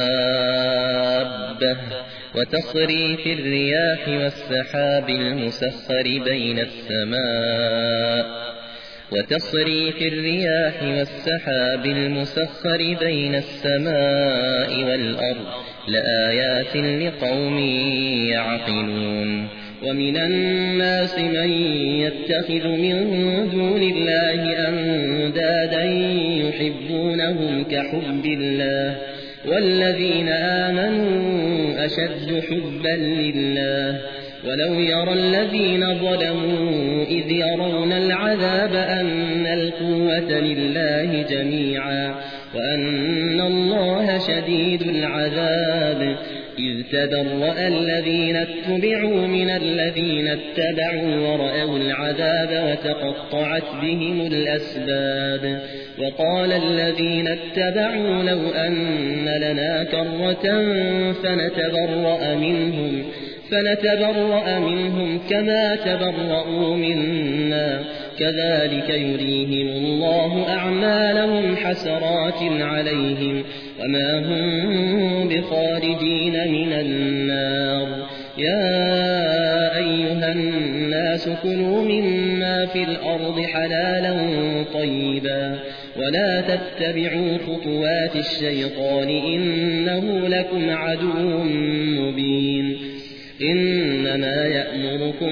دابة وتصريف الرياح والسحاب المسخر بين السماء وتصريف الرياح والسحاب المسخر بين السماء والأرض لآيات لقوم يعقلون. ومن الناس من يتخذ من دون الله أندادا يحبونهم كحب الله والذين آمنوا أشد حبا لله ولو يرى الذين ظلموا إذ يرون العذاب أن القوة لله جميعا وأن الله شديد العذاب إذ تبرأ الذين اتبعوا من الذين اتبعوا ورأوا العذاب وتقطعت بهم الأسباب وقال الذين اتبعوا لو أن لنا كرة فنتبرأ منهم فنتبرأ منهم كما تبرؤوا منا كذلك يريهم الله أعمالهم حسرات عليهم وما هم بخارجين من النار. يا أيها الناس كلوا مما في الأرض حلالا طيبا ولا تتبعوا خطوات الشيطان إنه لكم عدو مبين. إنما يأمركم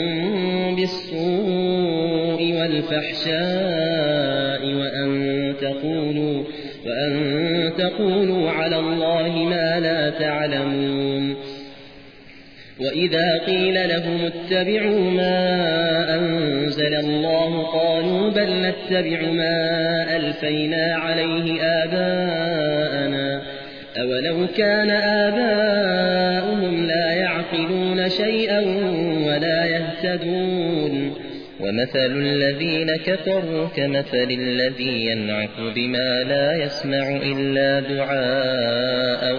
بالسوء والفحشاء وأن تقولوا, وأن تقولوا على الله ما لا تعلمون. وإذا قيل لهم اتبعوا ما أنزل الله قالوا بل نتبع ما ألفينا عليه آباءنا أولو كان آباؤهم لا يعقلون شيئا ولا يهتدون. ومثل الذين كفروا كمثل الذي ينعق بما لا يسمع إلا دعاء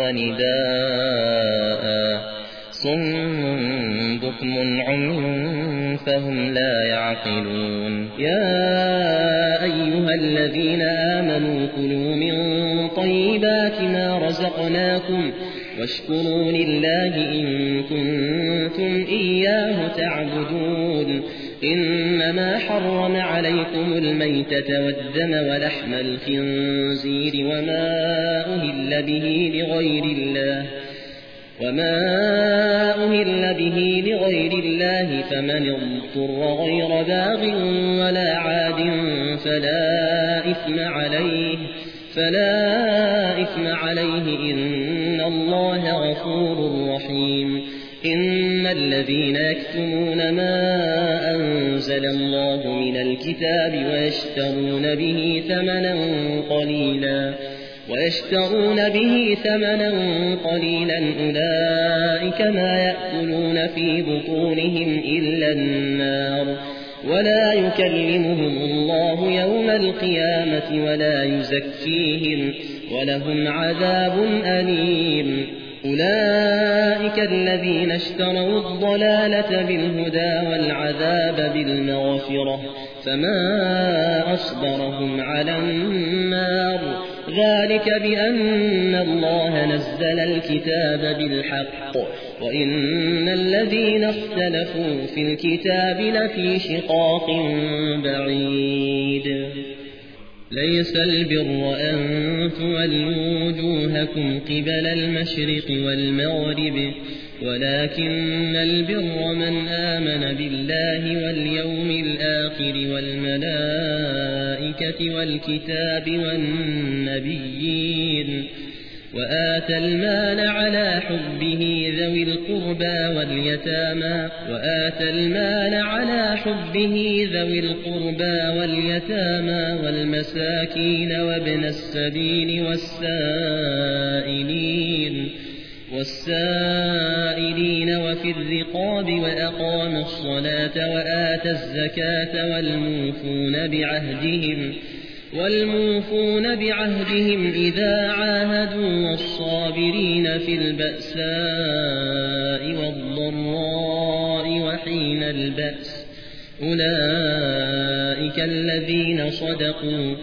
ونداء صم بكم عمي فهم لا يعقلون. يا أيها الذين آمنوا كلوا من طيبات ما رزقناكم واشكروا لله إن كنتم إياه تعبدون. إنما حرم عليكم الميتة والدم ولحم الخنزير وما أهل به لغير الله وما أهل به لغير الله فمن اضطر غير باغ ولا عاد فلا إثم عليه فلا إثم عليه إن الله غفور رحيم. إن الذين يكتمون ما أنزل الله من الكتاب ويشترون به ثمنا قليلا ويشترون به ثمنا قليلا أولئك ما يأكلون في بطونهم إلا النار ولا يكلمهم الله يوم القيامة ولا يزكيهم ولهم عذاب أليم. أولئك الذين اشتروا الضلالة بالهدى والعذاب بالمغفرة فما أصبرهم على النار ذلك بأن الله نزل الكتاب بالحق وإن الذين اختلفوا في الكتاب لفي شقاق بعيد. ليس البر أن تولوا وجوهكم قبل المشرق والمغرب ولكن البر من آمن بالله واليوم الآخر والملائكة والكتاب والنبيين وآتى المال على حبه ذوي القربى واليتامى وآتى المال على حبه ذوي القربى واليتامى والمساكين وابن السبيل والسائلين والسائلين وفي الرقاب وأقام الصلاة وآتى الزكاة والموفون بعهدهم والموفون بعهدهم إذا عاهدوا والصابرين في البأساء والضراء وحين البأس أولئك أولئك الذين صدقوا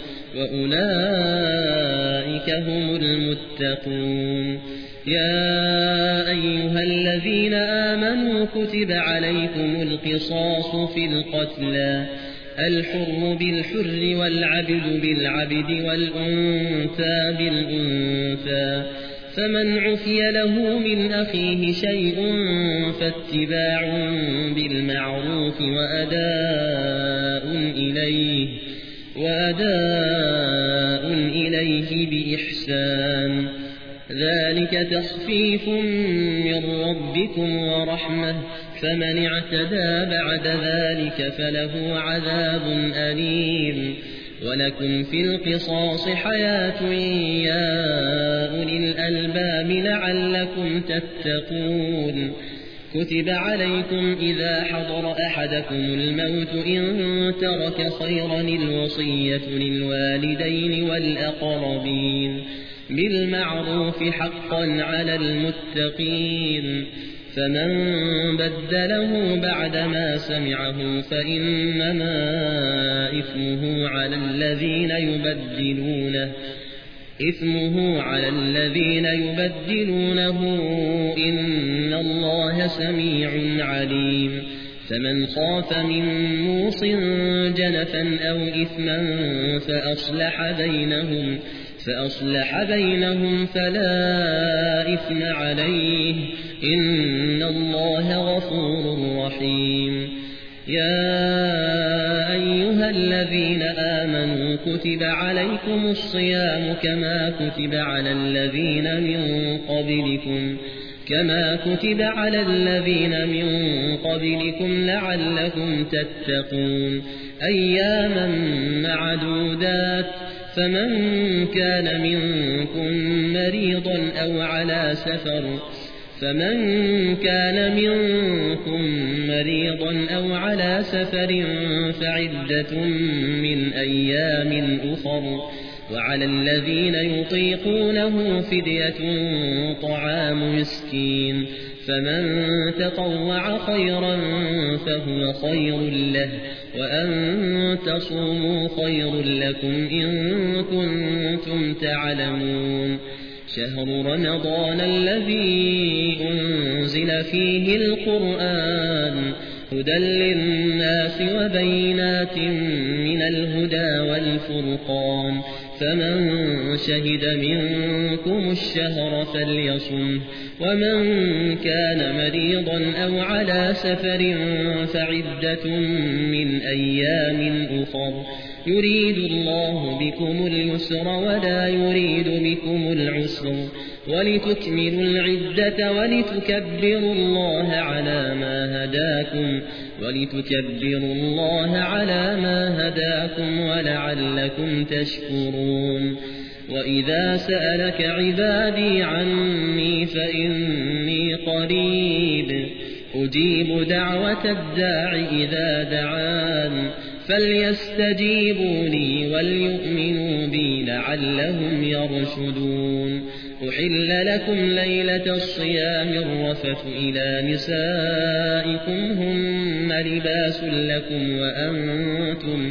وأولئك هم المتقون. يا أيها الذين آمنوا كتب عليكم القصاص في القتلى الحر بالحر والعبد بالعبد والأنثى بالأنثى فمن عفي له من أخيه شيء فاتباع بالمعروف وأداء إليه, وأداء إليه بإحسان ذلك تخفيف من ربكم ورحمة فمن اعتدى بعد ذلك فله عذاب أليم. ولكم في القصاص حياة يا أولي الألباب لعلكم تتقون. كتب عليكم إذا حضر أحدكم الموت إن ترك خيرا الوصية للوالدين والأقربين بالمعروف حقا على المتقين. فمن بدله بعدما سمعه فإنما إثمه على الذين يبدلونه إثمه على الذين يبدلونه إن الله سميع عليم. فمن خاف من موص جنفا أو إثما فأصلح بينهم فأصلح بينهم فلا إثم عليه إن الله غفور رحيم. يا أيها الذين آمنوا كتب عليكم الصيام كما كتب على الذين من قبلكم كما كتب على الذين من قبلكم لعلكم تتقون أياما معدودات فمن كان منكم مريضا أو على سفر فمن كان منكم مريضا أو على سفر فعدة من أيام أخر وعلى الذين يطيقونه فدية طعام مسكين فمن تطوع خيرا فهو خير له وأن تصوموا خير لكم إن كنتم تعلمون. شهر رمضان الذي أنزل فيه القرآن هدى للناس وبينات من الهدى والفرقان فمن شهد منكم الشهر فليصم ومن كان مريضا أو على سفر فعدة من أيام أخر يريد الله بكم اليسر ولا يريد بكم العسر ولتكملوا العدة ولتكبروا الله على ما هداكم ولتكبروا الله على ما هداكم ولعلكم تشكرون. وإذا سألك عبادي عني فإني قريب أجيب دعوة الداع إذا دعان فليستجيبوا لي وليؤمنوا بي لعلهم يرشدون. أحل لكم ليلة الصيام الرفث إلى نسائكم هن لباس لكم وأنتم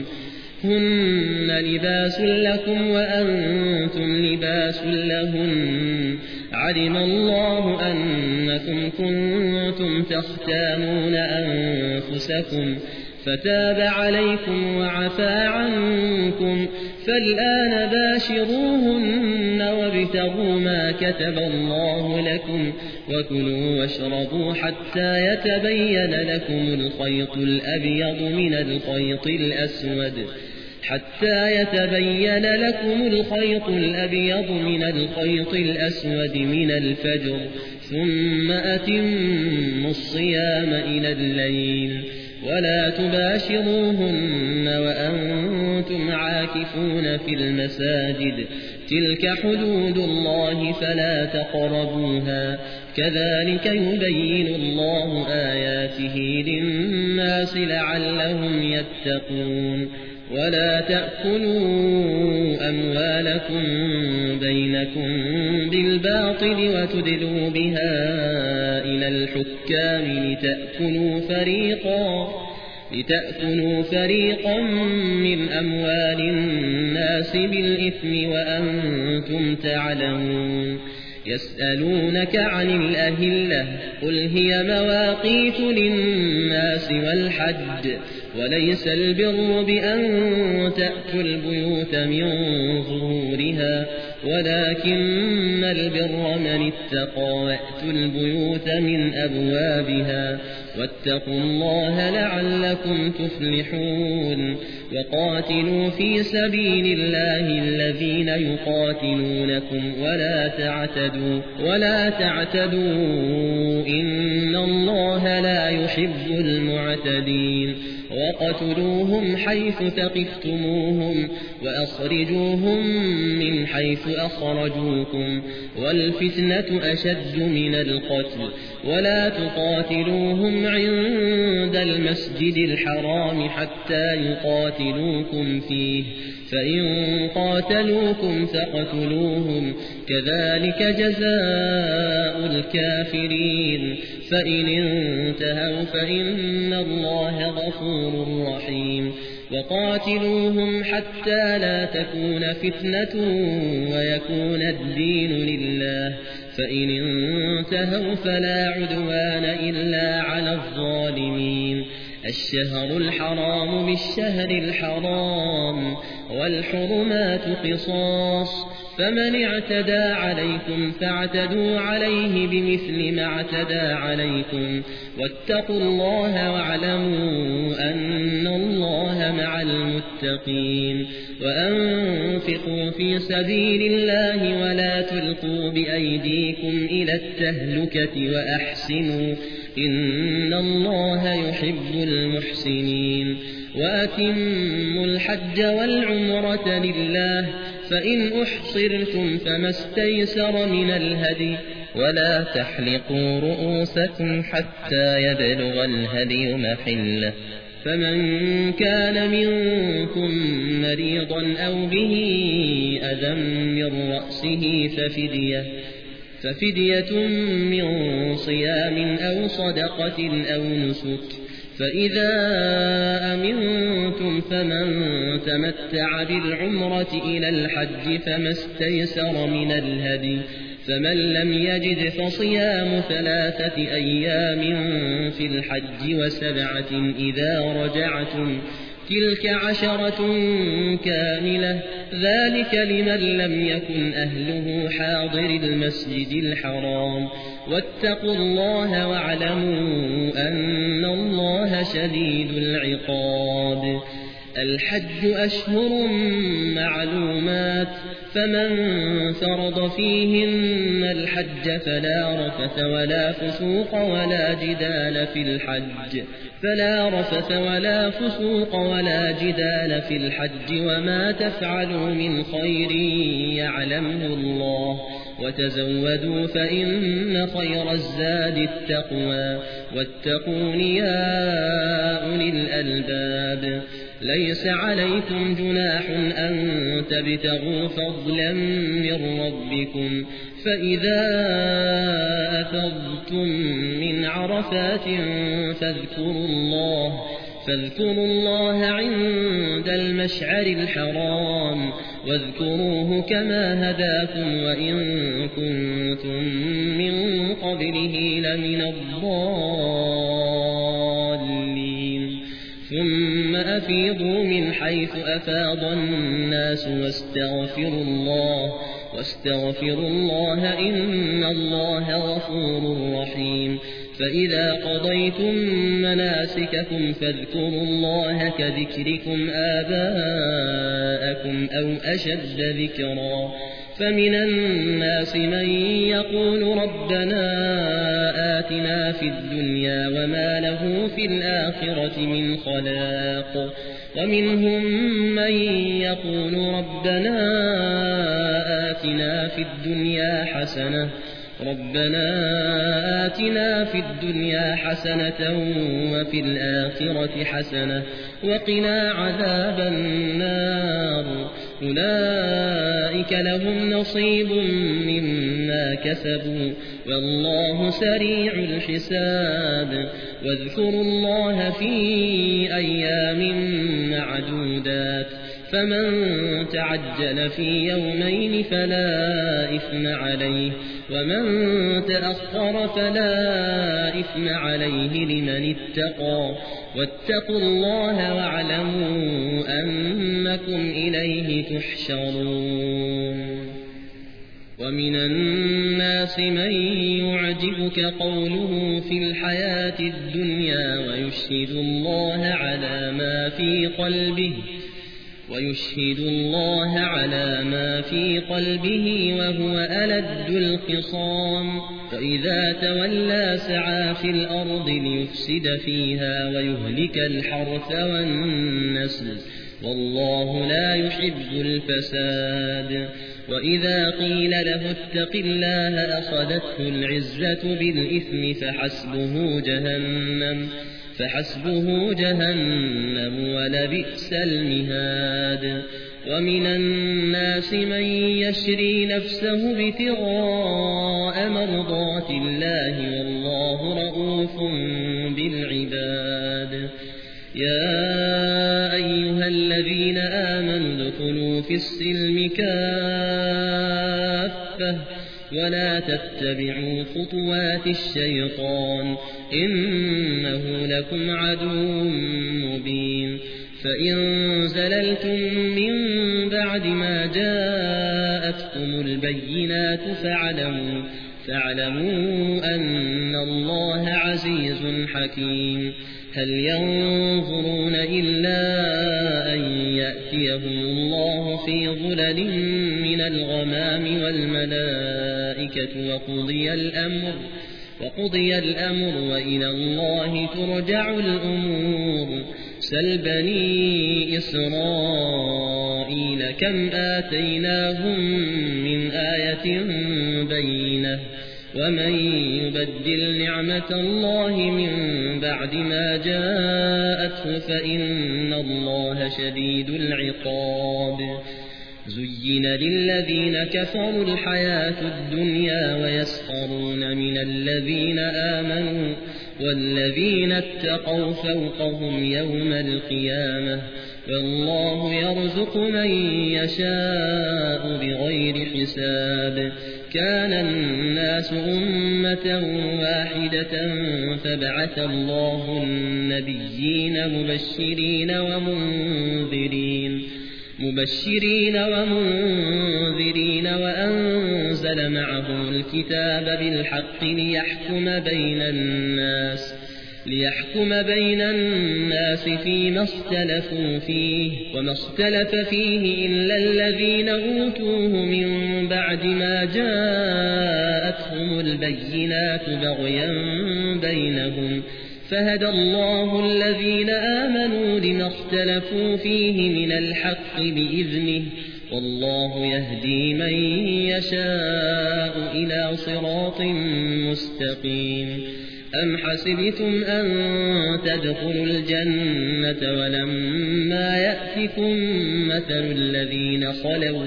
هن لباس لكم وأنتم لباس لهن علم الله أنكم كنتم تختانون أنفسكم فتاب عليكم وعفى عنكم فالآن باشروهن وابتغوا ما كتب الله لكم وكلوا واشربوا حتى يتبين لكم الخيط الأبيض من الخيط الأسود حتى يتبين لكم الخيط الأبيض من الخيط الأسود من الفجر ثم أتموا الصيام إلى الليل ولا تباشروهن وأنتم عاكفون في المساجد تلك حدود الله فلا تقربوها كذلك يبين الله آياته للناس لعلهم يتقون. ولا تأكلوا أموالكم بينكم بالباطل وتدلوا بها إلى الحكام لتأكلوا فريقا لتأكلوا فريقا من أموال الناس بالإثم وأنتم تعلمون يسألونك عن الأهلة قل هي مواقيت للناس والحج وليس البر بأن تأتوا البيوت من ظهورها ولكن البر من اتقى وأتوا البيوت من أبوابها واتقوا الله لعلكم تفلحون وقاتلوا في سبيل الله الذين يقاتلونكم ولا تعتدوا ولا تعتدوا إن الله لا يحب المعتدين وقتلوهم حيث ثقفتموهم وأخرجوهم من حيث أخرجوكم والفتنة أشد من القتل ولا تقاتلوهم عند المسجد الحرام حتى يقاتلوكم فيه فإن قاتلوكم فاقتلوهم كذلك جزاء الكافرين فإن انتهوا فإن الله غفور رحيم وقاتلوهم حتى لا تكون فتنة ويكون الدين لله فإن انتهوا فلا عدوان إلا على الظالمين الشهر الحرام بالشهر الحرام والحرمات قصاص فمن اعتدى عليكم فاعتدوا عليه بمثل ما اعتدى عليكم واتقوا الله واعلموا أن الله مع المتقين وأنفقوا في سبيل الله ولا تلقوا بأيديكم إلى التهلكة وأحسنوا إن الله يحب المحسنين وأتموا الحج والعمرة لله فإن أحصرتم فما استيسر من الهدي ولا تحلقوا رؤوسكم حتى يبلغ الهدي محله فمن كان منكم مريضا أو به أذى من رأسه ففدية ففدية من صيام أو صدقة أو نسك فإذا أمنتم فمن تمتع بالعمرة إلى الحج فما استيسر من الهدي فمن لم يجد فصيام ثلاثة أيام في الحج وسبعة إذا رجعتم تلك عشرة كاملة ذلك لمن لم يكن أهله حاضر المسجد الحرام واتقوا الله واعلموا أن الله شديد العقاب الحج أشهر معلومات فمن فرض فيهن الحج فلا رفث ولا فسوق ولا جدال في الحج فلا رفث ولا فسوق ولا جدال في الحج وما تفعلوا من خير يعلمه الله وتزودوا فإن خير الزاد التقوى واتقون يا أولي الألباب ليس عليكم جناح أن تبتغوا فضلا من ربكم فإذا أفضتم من عرفات فاذكروا الله فاذكروا الله عند المشعر الحرام واذكروه كما هداكم وإن كنتم من قبله لمن الضالين ثم أفيضوا من حيث أفاض الناس واستغفروا الله واستغفروا الله إن الله غفور رحيم فإذا قضيتم مناسككم فاذكروا الله كذكركم آباءكم أو أشد ذكرا فمن الناس من يقول ربنا آتنا في الدنيا وما له في الآخرة من خلاق ومنهم من يقول ربنا آتنا في الدنيا حسنة ربنا آتنا في الدنيا حسنة وفي الآخرة حسنة وقنا عذاب النار أولئك لهم نصيب مما كسبوا والله سريع الحساب واذكروا الله في أيام معدودات فمن تعجل في يومين فلا إثم عليه ومن تأخر فلا إثم عليه لمن اتقى واتقوا الله واعلموا أنكم إليه تحشرون ومن الناس من يعجبك قوله في الحياة الدنيا ويشهد الله على ما في قلبه ويشهد الله على ما في قلبه وهو ألد الخصام فإذا تولى سعى في الأرض ليفسد فيها ويهلك الحرث والنسل والله لا يحب الفساد وإذا قيل له اتق الله أخذته العزة بالإثم فحسبه جهنم فحسبه جهنم ولبئس المهاد ومن الناس من يشري نفسه ابتغاء مرضات الله والله رؤوف بالعباد يا أيها الذين آمنوا ادخلوا في السلم كافة ولا تتبعوا خطوات الشيطان إنه لكم عدو مبين فإن زللتم من بعد ما جاءتكم البينات فاعلموا فاعلموا أن الله عزيز حكيم هل ينظرون إلا أن يأتيهم الله في ظلل من الغمام والملائكة وقضي الأمر وقضي الأمر وإلى الله ترجع الأمور سل بني إسرائيل كم آتيناهم من آية بينة ومن يبدل نعمة الله من بعد ما جاءته فإن الله شديد العقاب زين للذين كفروا الحياة الدنيا ويسخرون من الذين آمنوا والذين اتقوا فوقهم يوم القيامة والله يرزق من يشاء بغير حساب كان الناس أمة واحدة فبعث الله النبيين مبشرين ومنذرين مبشرين ومنذرين وأنزل معهم الكتاب بالحق ليحكم بين الناس ليحكم بين الناس فيما اختلفوا فيه وما اختلف فيه إلا الذين أوتوه من بعد ما جاءتهم البينات بغيا بينهم فهدى الله الذين آمنوا لما اختلفوا فيه من الحق بإذنه والله يهدي من يشاء إلى صراط مستقيم أم حسبتم أن تدخلوا الجنة ولما يأتكم مثل الذين خلوا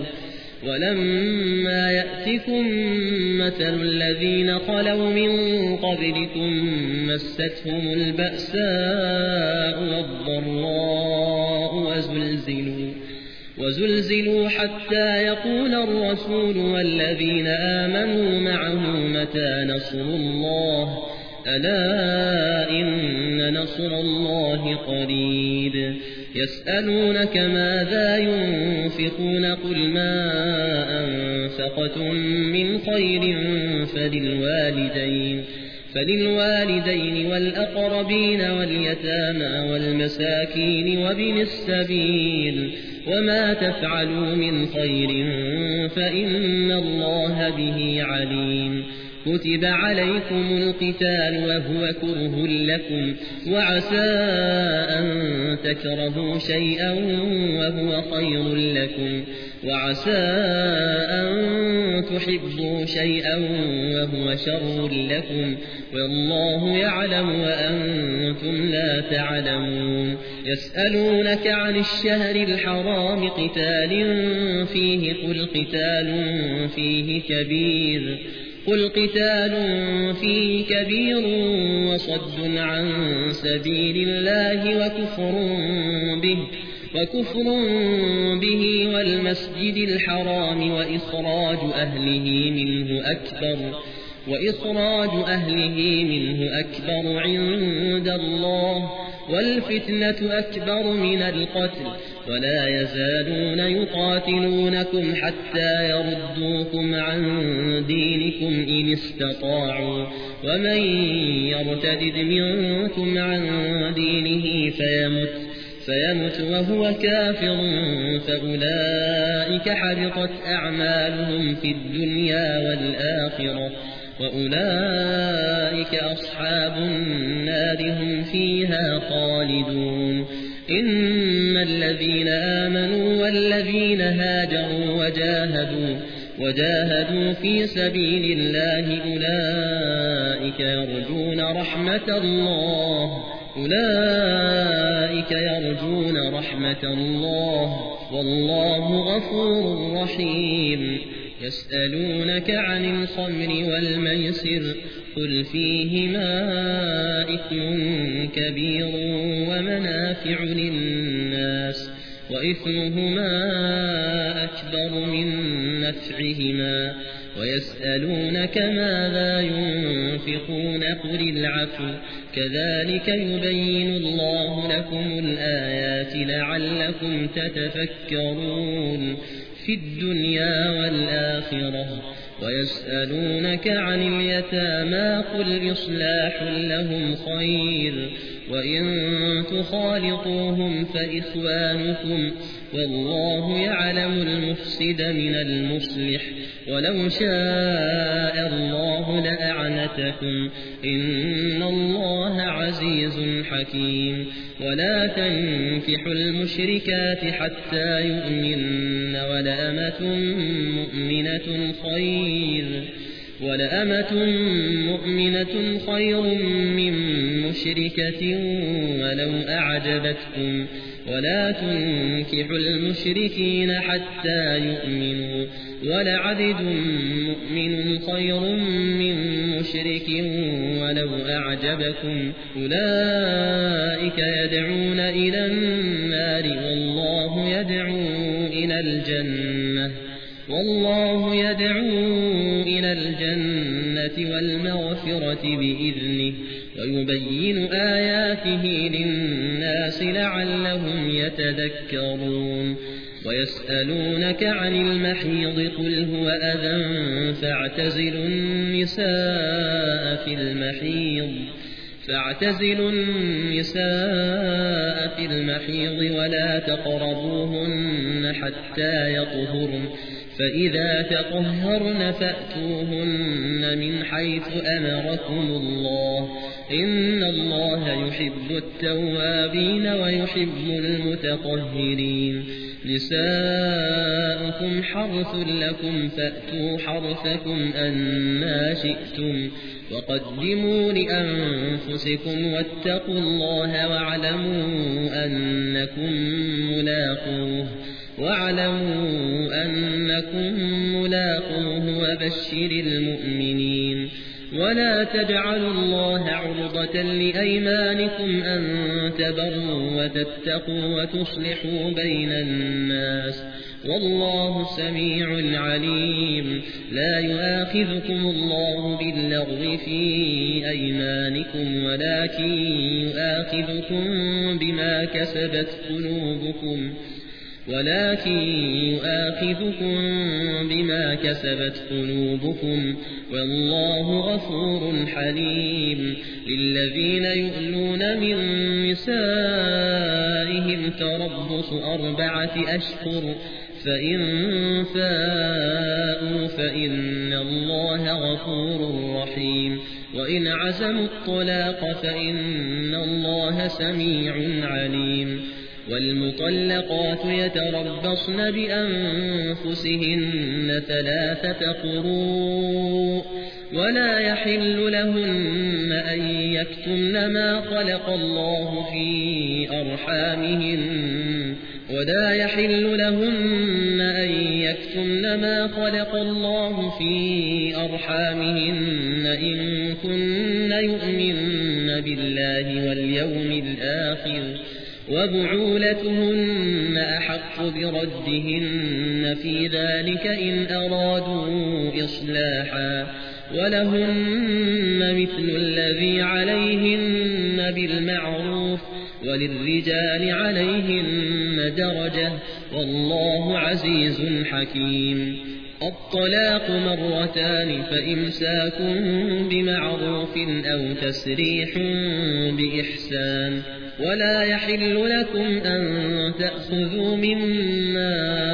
ولما يأتكم مثل الذين خلوا من قبلكم مستهم البأساء والضراء وزلزلوا وزلزلوا حتى يقول الرسول والذين آمنوا معه متى نصر الله ألا إن نصر الله قريب يسألونك ماذا ينفقون قل ما أنفقتم من خير فللوالدين فللوالدين والأقربين واليتامى والمساكين وابن السبيل وما تفعلوا من خير فإن الله به عليم كتب عليكم القتال وهو كره لكم وعسى أن تكرهوا شيئا وهو خير لكم وعسى أن تحبوا شيئا وهو شر لكم والله يعلم وأنتم لا تعلمون يسألونك عن الشهر الحرام قتال فيه قل قتال فيه كبير قل قتال فيه كبير وصد عن سبيل الله وكفر به وكفر به والمسجد الحرام وإخراج أهله منه أكبر وإخراج أهله منه أكبر عند الله والفتنة أكبر من القتل ولا يزالون يقاتلونكم حتى يردوكم عن دينكم إن استطاعوا ومن يرتد منكم عن دينه فيمت فيمت وهو كافر فأولئك حبطت أعمالهم في الدنيا والآخرة وأولئك أصحاب النار هم فيها خالدون إن الذين آمنوا والذين هاجروا وجاهدوا وجاهدوا في سبيل الله أولئك يرجون رحمة الله أولئك يرجون رحمة الله والله غفور رحيم يسألونك عن الخمر والميسر قل فيهما إثم كبير ومنافع للناس وإثمهما أكبر من نفعهما ويسألونك ماذا ينفقون قل العفو كذلك يبين الله لكم الآيات لعلكم تتفكرون في الدنيا والآخرة ويسألونك عن اليتامى قل إصلاح لهم خير وإن تخالطوهم فإخوانكم والله يعلم المفسد من المصلح ولو شاء الله لأعنتكم إن الله عزيز حكيم ولا تنكحوا المشركات حتى يؤمن ولأمة مؤمنة خير ولأمة مؤمنة خير من مشركة ولو أعجبتكم ولا تنكحوا المشركين حتى يؤمنوا ولعبد مؤمن خير من مشرك ولو أعجبكم أولئك يدعون إلى النار والله يدعو إلى الجنة والله يدعو إلى الجنة والمغفرة بإذنه ويبين آياته للناس لعلهم يتذكرون ويسألونك عن المحيض قل هو أذى فاعتزلوا النساء في المحيض فاعتزلوا النساء في المحيض ولا تقربوهن حتى يطهرن فإذا تطهرن فأتوهن من حيث أمركم الله إن الله يحب التوابين ويحب المتطهرين نساؤكم حرث لكم فأتوا حرثكم أنى شئتم وقدموا لأنفسكم واتقوا الله واعلموا أنكم ملاقوه واعلموا أنكم ملاقوه وبشر المؤمنين ولا تجعلوا الله عرضة لأيمانكم أن تبروا وتتقوا وتصلحوا بين الناس والله سميع عليم لا يؤاخذكم الله باللغو في أيمانكم ولكن يؤاخذكم بما كسبت قلوبكم ولكن يؤاخذكم بما كسبت قلوبكم والله غفور حليم للذين يؤلون من نسائهم تربص أربعة أشهر فإن فاءوا فإن الله غفور رحيم وإن عزموا الطلاق فإن الله سميع عليم والمطلقات يتربصن بأنفسهن ثلاثة قروء ولا يحل لهن أن يكتمن ما خلق الله في أرحامهن ولا يحل لهن أن يكتمن ما خلق الله في أرحامهن إن كن يؤمن بالله واليوم الآخر وبعولتهن أحق بردهن في ذلك إن أرادوا إصلاحا ولهن مثل الذي عليهن بالمعروف وللرجال عليهن درجة والله عزيز حكيم. الطلاق مرتان فإمساك بمعروف أو تسريح بإحسان ولا يحل لكم أن تأخذوا مما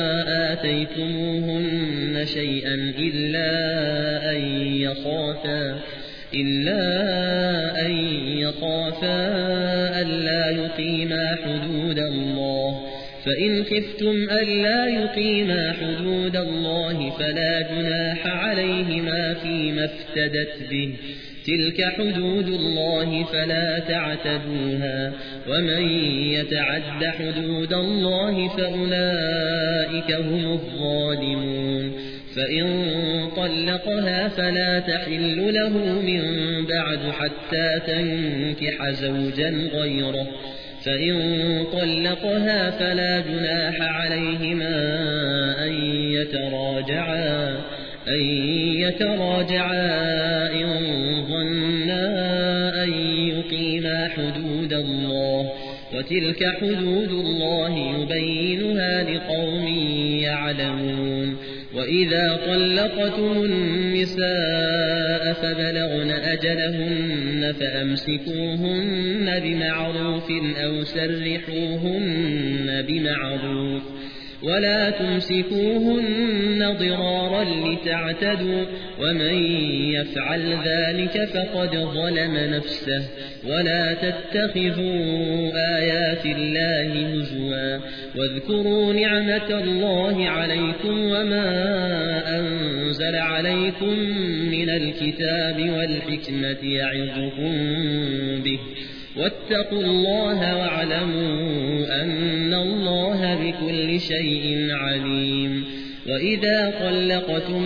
آتيتموهن شيئا إلا أن يخافا إلا أن يخافا ألا يقيما حدود الله فإن خفتم ألا يقيما حدود الله فلا جناح عليهما فيما افتدت به تلك حدود الله فلا تعتدوها ومن يتعد حدود الله فأولئك هم الظالمون. فإن طلقها فلا تحل له من بعد حتى تنكح زوجا غيره فإن طلقها فلا جناح عليهما أن يتراجعا أن يتراجعا إن ظنا أن يقيما حدود الله وتلك حدود الله يبينها لقوم يعلمون. وإذا طلقتم النساء فبلغن أجلهن فأمسكوهن بمعروف أو سرحوهن بمعروف ولا تمسكوهن ضرارا لتعتدوا ومن يفعل ذلك فقد ظلم نفسه ولا تتخذوا آيات الله هزوا واذكروا نعمة الله عليكم وما أنزل عليكم من الكتاب والحكمة يعظكم به واتقوا الله واعلموا أن الله بكل شيء عليم. وإذا طلقتم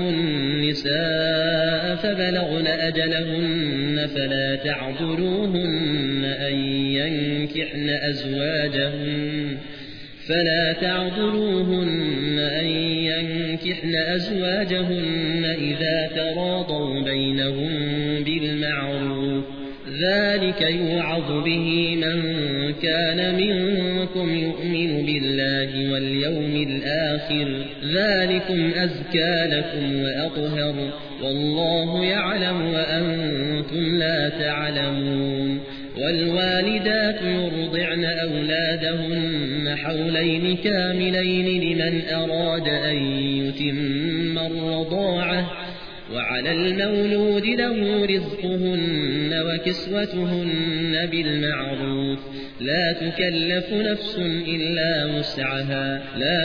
النساء فبلغن أجلهن فلا تعذروهن أن ينكحن أزواجهن فلا تعذروهن أن ينكحن أزواجهن إذا تراضوا بينهم بالمعروف ذلك يوعظ به من كان منكم يؤمن بالله واليوم الآخر ذلكم أزكى لكم وأطهر والله يعلم وأنتم لا تعلمون. والوالدات يرضعن أولادهن حولين كاملين لمن أراد أن يتم الرضاعة وعلى المولود له رزقهن وكسوتهن بالمعروف لا تكلف نفس إلا وسعها لا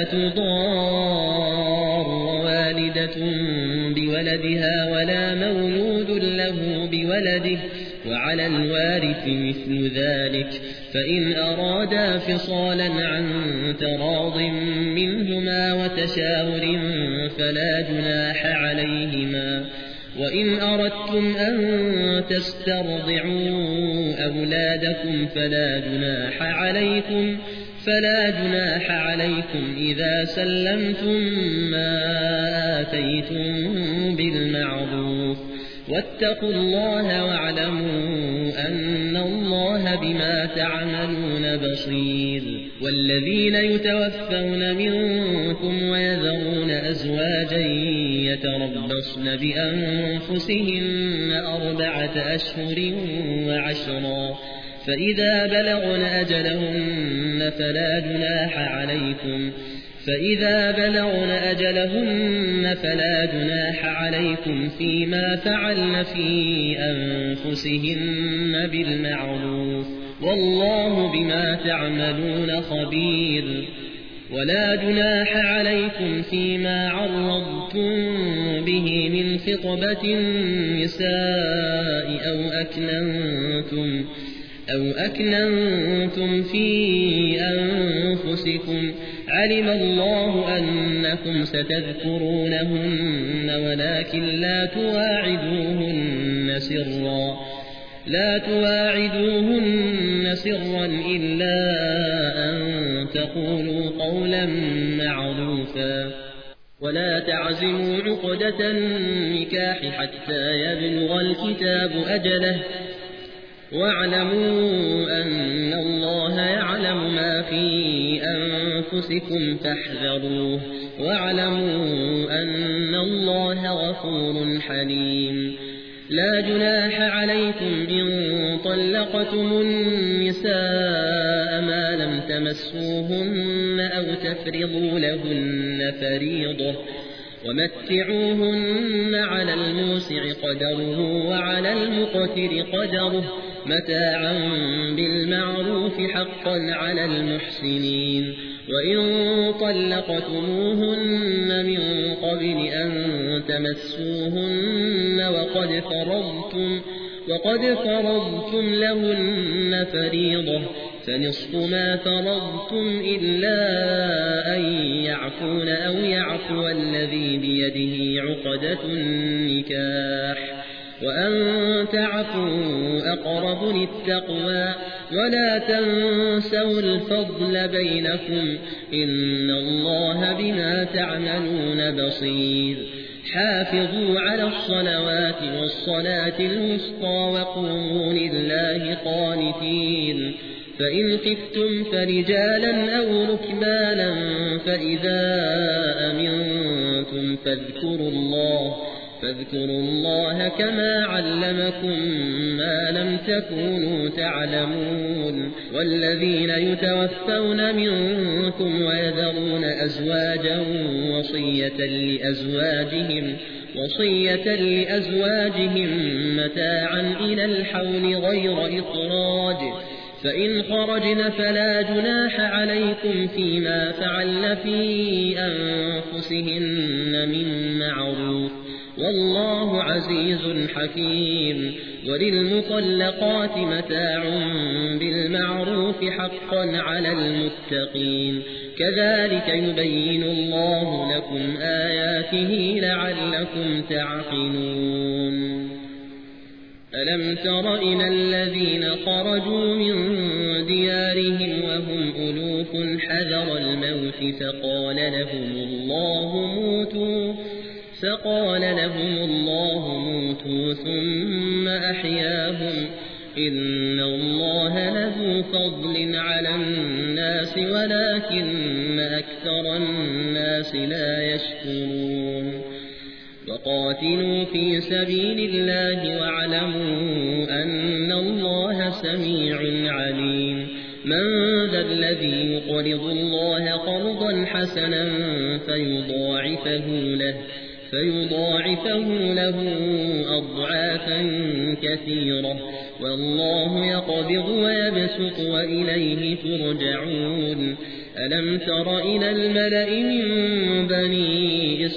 تضار والدة بولدها ولا مولود له بولده وعلى الوارث مثل ذلك فإن أرادا فصالا عن تراض منهما وتشاور فلا جناح عليهما. وإن أردتم أن تسترضعوا أولادكم فلا جناح عليكم فلا جناح عليكم إذا سلمتم ما آتيتم بالمعروف واتقوا الله واعلموا أن الله بما تعملون بصير. والذين يتوفون منكم ويذرون أزواجا يتربصن بأنفسهن أربعة أشهر وعشرا فإذا بلغن أجلهن فلا جناح عليكم فإذا بلغن أجلهن فلا جناح عليكم فيما فعلن في أنفسهن بالمعروف والله بما تعملون خبير ولا جناح عليكم فيما عرضتم به من خطبة النساء أو أكننتم أو أكننتم في أنفسكم علم الله أنكم ستذكرونهن ولكن لا تواعدوهن سرا لا تواعدوهن سرا إلا أن تقولوا قولا معروفا ولا تعزموا عقدة النكاح حتى يبلغ الكتاب أجله واعلموا أن الله يعلم ما في أنفسكم فاحذروه واعلموا أن الله غفور حليم لا جناح عليكم إن طلقتم النساء ما لم تمسوهن أو تفرضوا لهن فريضة ومتعوهن على الموسع قدره وعلى المقتر قدره متاعا بالمعروف حقا على المحسنين وإن طلقتموهن من قبل أن تمسوهن وقد فرضتم وقد فرضتم لهن فريضة فنصف ما فرضتم إلا أن يعفون أو يعفو الذي بيده عقدة النكاح وأن تعفوا أقرب للتقوى ولا تنسوا الفضل بينكم إن الله بما تعملون بصير حافظوا على الصلوات والصلاة الوسطى وقوموا لله قانتين فإن خفتم فرجالا أو ركبانا فإذا أمنتم فاذكروا الله فاذكروا الله كما علمكم ما لم تكونوا تعلمون والذين يتوفون منكم ويذرون أزواجا وصية لأزواجهم وصية لأزواجهم متاعا إلى الحول غير إخراج فإن خرجن فلا جناح عليكم فيما فعلن في أنفسهن من معروف والله عزيز حكيم وللمطلقات متاع بالمعروف حقا على المتقين كذلك يبين الله لكم آياته لعلكم تعقلون ألم تر إلى الذين خرجوا من ديارهم وهم ألوف حذر الموت فقال لهم الله موتوا فقال لهم الله موتوا ثم أحياهم إن الله له فضل على الناس ولكن أكثر الناس لا يشكرون وقاتلوا في سبيل الله واعلموا أن الله سميع عليم من ذا الذي يقرض الله قرضا حسنا فيضاعفه له فيضاعفه له أضعافا كثيرة والله يقبض ويبسط وإليه ترجعون ألم تر إلى الملأ من بني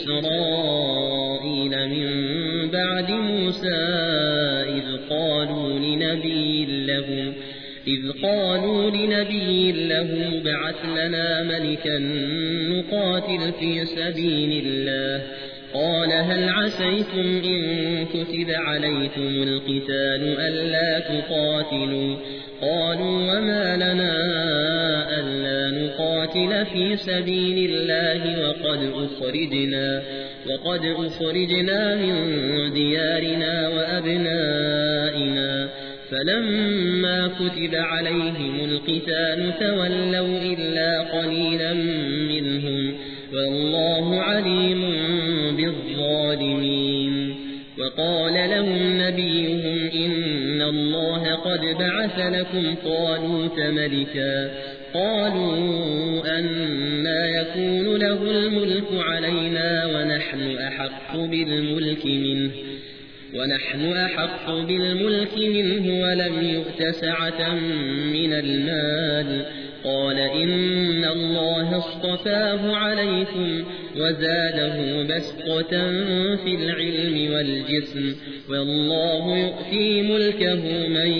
إسرائيل من بعد موسى إذ قالوا لنبي له إذ قالوا لنبي له ابعث لنا ملكا نقاتل في سبيل الله قال هل عسيتم إن كتب عليكم القتال ألا تقاتلوا قالوا وما لنا ألا نقاتل في سبيل الله وقد أخرجنا وقد أخرجنا من ديارنا وأبنائنا فلما كتب عليهم القتال تولوا إلا قليلا منهم والله عليم بالظالمين وقال لهم نبيهم إن الله قد بعث لكم طالوت ملكا قالوا أنى يكون له الملك علينا ونحن أحق بالملك منه ونحن أحق بالملك منه ولم يؤت سعة من المال. قال إن الله اصطفاه عليكم وزاده بسطة في العلم والجسم والله يؤتي ملكه من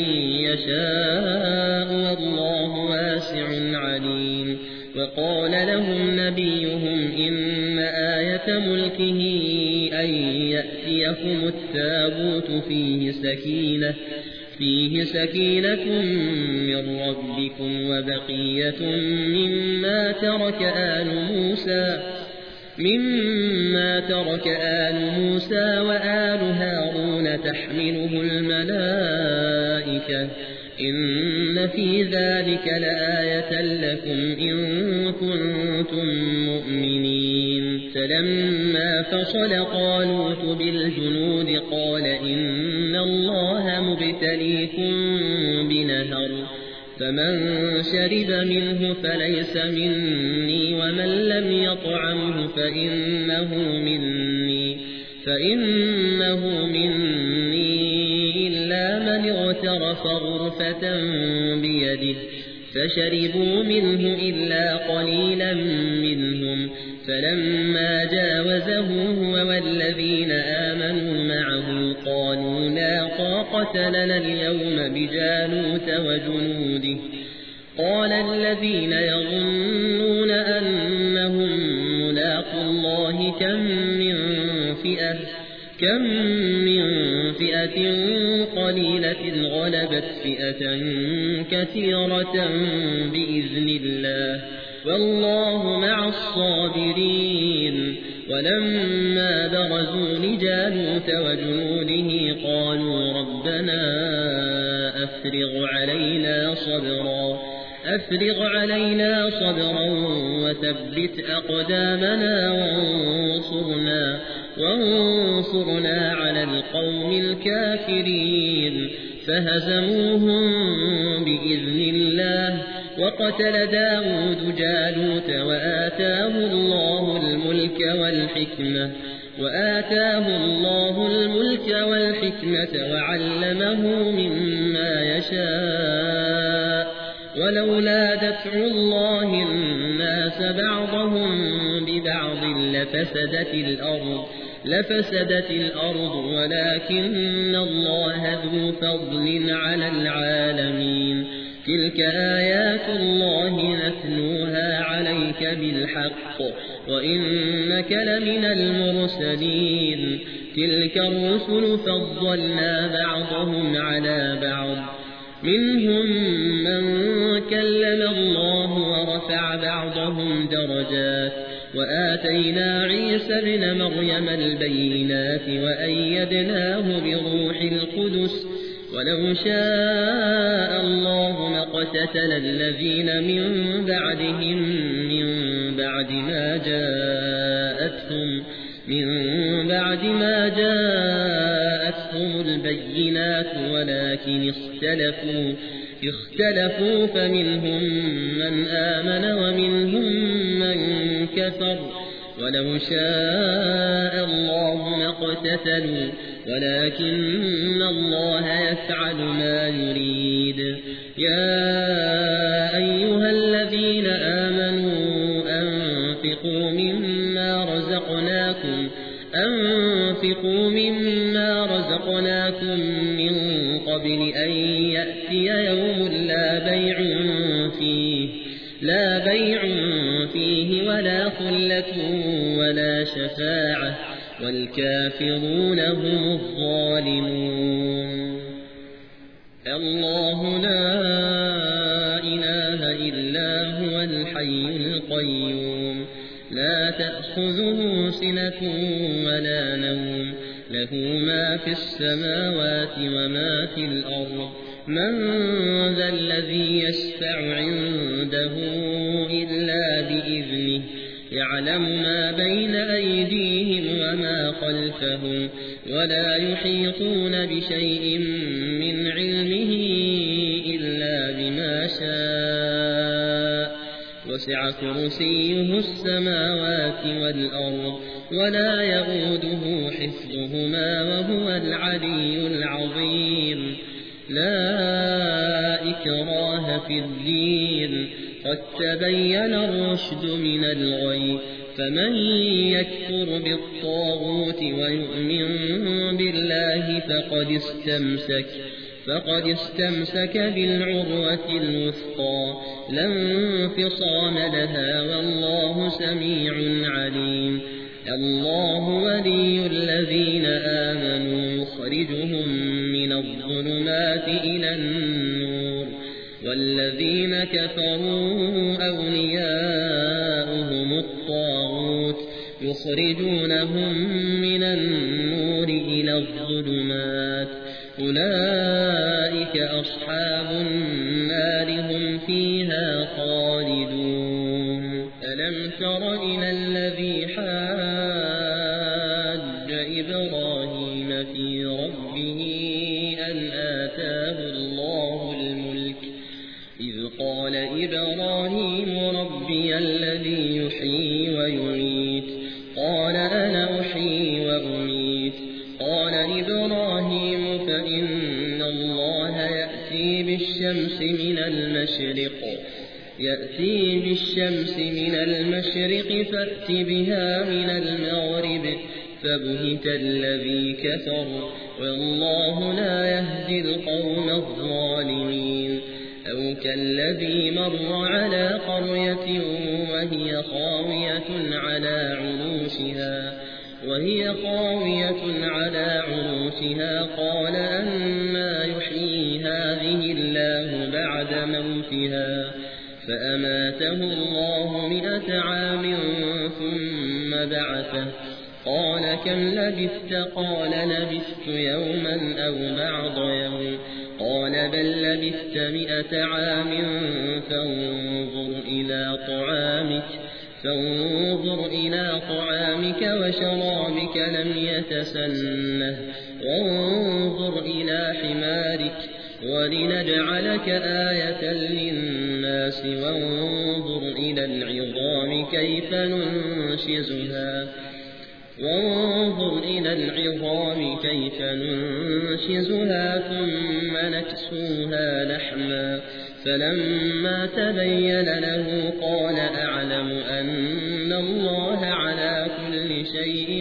يشاء والله واسع عليم. وقال لهم نبيهم إن آية ملكه أن يأتيكم التابوت فيه سكينة فيه سكينة من ربكم وبقية مما ترك آل موسى مما ترك آل موسى وآل هارون تحمله الملائكة إن في ذلك لآية لكم إن كنتم مؤمنين. فلما فصل طالوت بالجنود قال إن الله مبتليكم بنهر فمن شرب منه فليس مني ومن لم يطعمه فإنه مني فإنه مني إلا من اغترف غرفة بيده فشربوا منه إلا قليلا منهم. فلما جاوزه هو والذين آمنوا معه قالوا لا طاقة لنا اليوم بجالوت وجنوده. قال الذين يظنون أنهم ملاقو الله كم من فئة كم من فئة قليلة غلبت فئة كثيرة بإذن الله والله مع الصابرين. ولما برزوا لجالوت وجنوده قالوا ربنا أفرغ علينا صبرا أفرغ علينا صبرا وثبت أقدامنا وانصرنا وانصرنا على القوم الكافرين. فهزموهم بإذن الله وقتل داود جالوت وآتاه الله الملك والحكمة وآتاه الله الملك والحكمة وعلمه مما يشاء. ولولا دفع الله الناس بعضهم ببعض لفسدت الأرض لفسدت الأرض ولكن الله ذو فضل على العالمين. تلك آيات الله نتلوها عليك بالحق وإنك لمن المرسلين. تلك الرسل فضلنا بعضهم على بعض منهم من كلم الله ورفع بعضهم درجات وآتينا عيسى ابن مريم البينات وأيدناه بروح القدس ولو شاء الله ما اقتتل الذين من بعدهم من بعد ما جاءتهم من بعد ما جاءتهم البينات ولكن اختلفوا اختلفوا فمنهم من آمن ومنهم من كفر ولو شاء الله ما اقتتلوا ولكن الله يفعل ما يريد. يا أيها الذين آمنوا أنفقوا مما رزقناكم أنفقوا مما رزقناكم من قبل أن يأتي يوم لا بيع فيه لا بيع فيه ولا خلة ولا شفاعة والكافرون هم الظالمون. الله لا إله إلا هو الحي القيوم لا تأخذه سنة ولا نوم له ما في السماوات وما في الأرض. من ذا الذي يشفع عنده إلا بإذنه يعلم ما بين أيديهم وما خلفهم ولا يحيطون بشيء من علمه إلا بما شاء وسع كرسيه السماوات والأرض ولا يئوده حفظهما وهو العلي العظيم. لا إكراه في الدين قد تبين الرشد من الغي، فمن يكفر بالطاغوت ويؤمن بالله فقد استمسك فقد استمسك بالعروة الوثقى لا انفصام لها والله سميع عليم. الله ولي الذين آمنوا يخرجهم من الظلمات إلى النور، والذين كفروا أولياؤهم الطاغوت يخرجونهم من النور إلى الظلمات، أولئك أصحاب النار هم فيها خالدون. ألم تر إلى الذي حاج إبراهيم في ربه أن آتاه الله الملك إذ قال إبراهيم ربي الذي يحيي ويميت قال أنا أحيي وأميت قال إبراهيم فإن الله يأتي بالشمس من المشرق يأتي بالشمس من المشرق فأت بها من المغرب فبهت الذي كفر والله لا يهدي القوم الظالمين. أو كالذي مر على قرية وهي خاوية على عروشها وهي خاوية على عروشها قال أنى يحيي هذه الله بعد موتها فأماته الله مئة عام ثم بعثه قال كم لبثت قال لبثت يوما أو بعض يوم قال بل لبثت مئة عام فانظر إلى طعامك فانظر إلى طعامك وشرابك لم يتسنه وانظر إلى حمارك ولنجعلك آية للناس وانظر إلى العظام كيف ننشزها وانظر إلى العظام كيف ننشزها ثم نكسوها لحما فلما تبين له قال أعلم أن الله على كل شيء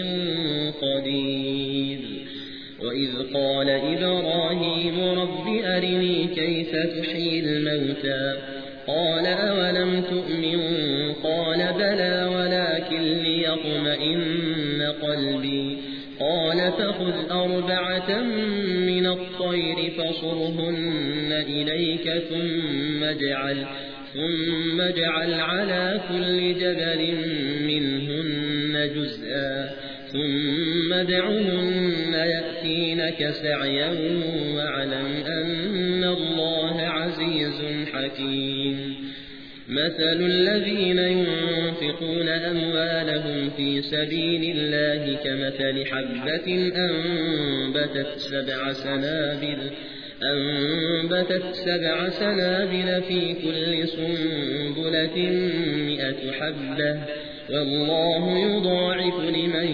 قدير. وإذ قال إبراهيم رب أرني كيف تحيي الموتى قال أولم تؤمن قال بلى ولكن ليطمئن قلبي قال فخذ أربعة من الطير فصرهن إليك ثم اجعل ثم اجعل على كل جبل منهن جزءا ثم ادعهن يأتينك سعيا واعلم أن الله عزيز حكيم. مثل الذين ينفقون أموالهم في سبيل الله كمثل حبة أنبتت سبع سنابل أنبتت سبع سنابل في كل سنبلة مئة حبة والله يضاعف لمن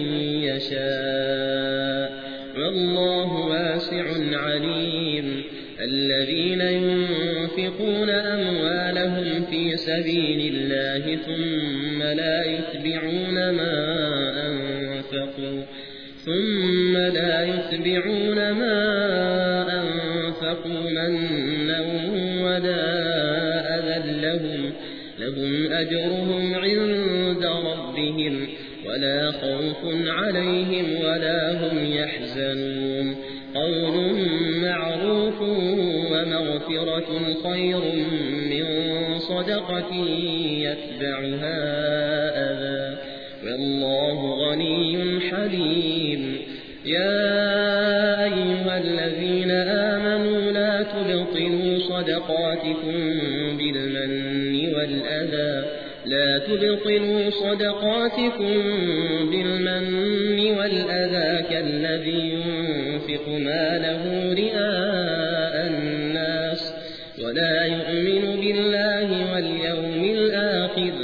يشاء والله واسع عليم. الذين ينفقون أموالهم في سبيل الله ثم لا يتبعون ما أنفقوا ثم لا يتبعون ما أنفقوا منا ولا أذى لهم لهم أجرهم عند ربهم ولا خوف عليهم ولا هم يحزنون. قول معروف ومغفرة خير من صدقة يتبعها أذى والله غني حليم. يا أيها الذين آمنوا لا تبطلوا صدقاتكم بالمن والأذى لا تبطلوا صدقاتكم بالمن والأذى كالذي ينفق ماله رئاء الناس ولا يؤمن بالله واليوم الآخر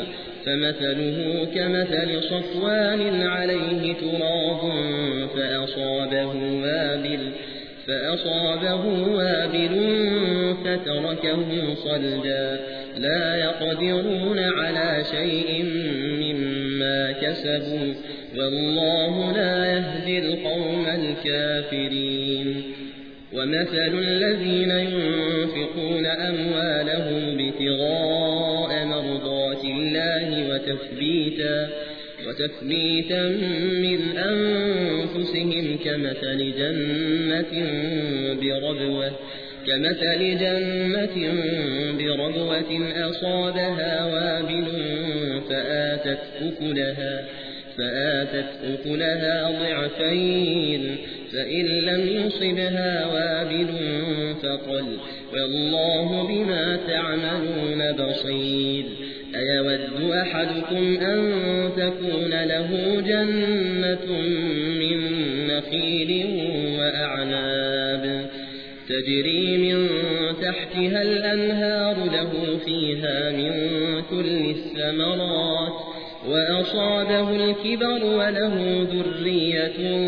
فمثله كمثل صفوان عليه تراب فأصابه وابل فأصابه وابل فتركه صلدا لا يقدرون على شيء مما كسبوا والله لا يهدي القوم الكافرين. ومثل الذين ينفقون أموالهم ابتغاء مرضات الله وتثبيتا وتثبيتا من أنفسهم كمثل جنة بربوة كمثل جنة بربوة أصابها وابل فآتت أكلها فآتت أكلها ضعفين فإن لم يصبها وابل فطل والله بما تعملون بصير. أيود أحدكم أن تكون له جنة من نخيل وأعناب تجري من تحتها الأنهار له فيها من كل الثمرات وأصابه الكبر وله ذرية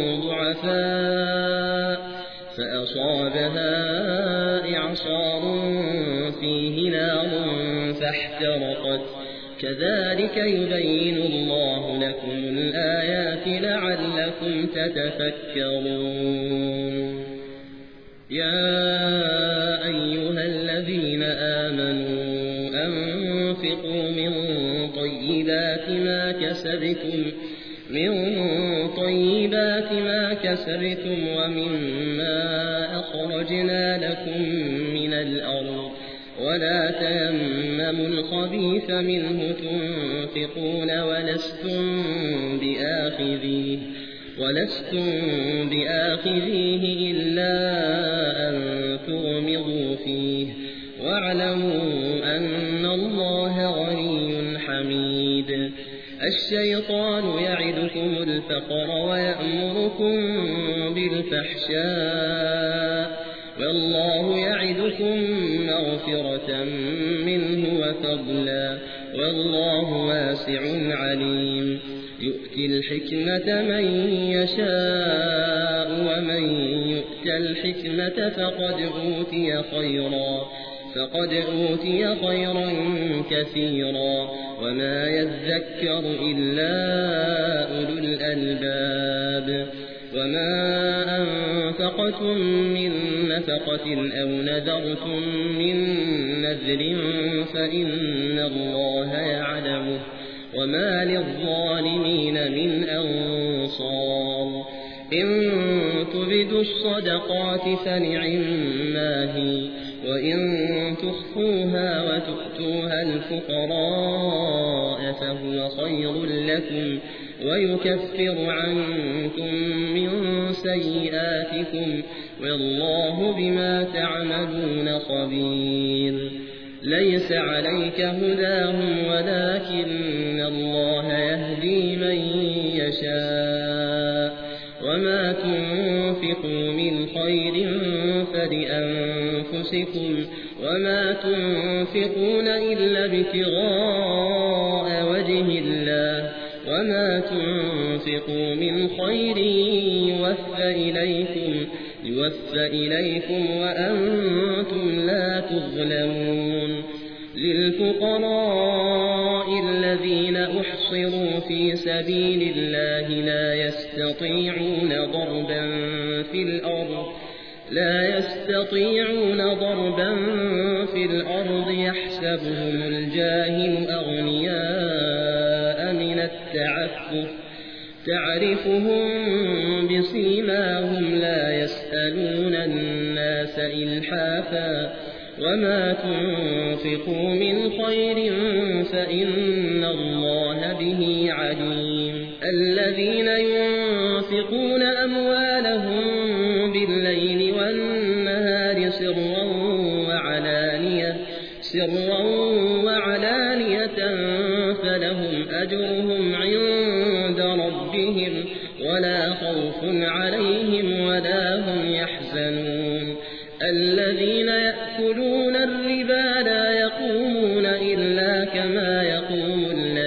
ضعفاء فأصابها إعصار فيه نار فاحترقت كذلك يبين الله لكم الآيات لعلكم تتفكرون. يا أيها الذين آمنوا أنفقوا من طيبات ما كسبتم من طيبات ما كسبتم ومما أخرجنا لكم من الأرض ولا تيمموا الخبيث منه تنفقون ولستم بآخذيه ولستم بآخذيه إلا أن تغمضوا فيه واعلموا أن الله غني حميد. الشيطان يعدكم الفقر ويأمركم بالفحشاء والله يعدكم مغفرة منه وفضلا والله واسع عليم. يؤتي الحكمة من يشاء ومن يؤت الحكمة فقد أوتي خيرا فقد أوتي خيرا كثيرا وما يذكر إلا أولو الألباب. وما أنفقتم من نفقة أو نذرتم من نذر فإن الله يعلمه وما للظالمين من أنصار. إن تبدوا الصدقات فنعما هي وإن تخفوها وتؤتوها الفقراء فهو خير لكم ويكفر عنكم من سيئاتكم والله بما تعملون خبير. ليس عليك هداهم ولكن الله يهدي من يشاء وما تنفقوا من خير فلأنفسكم وما تنفقون إلا ابتغاء وجه الله وما تنفقوا من خير يوفى إليكم يوفى إليكم وأنتم لا تظلمون. للفقراء الذين أحصروا في سبيل الله لا يستطيعون ضربا في الأرض لا يستطيعون ضربا في الأرض يحسبهم الجاهل أغنياء من التعفف تعرفهم بسيماهم لا يسألون الناس إلحافا وما تنفقوا من خير فإن الله به عليم. الذين ينفقون أموالهم بالليل والنهار سرا وعلانية سرا وعلانية فلهم أجرهم عند ربهم ولا خوف عليهم ولا هم يحزنون. الذين يأكلون الربا لا يقومون إلا كما يقوم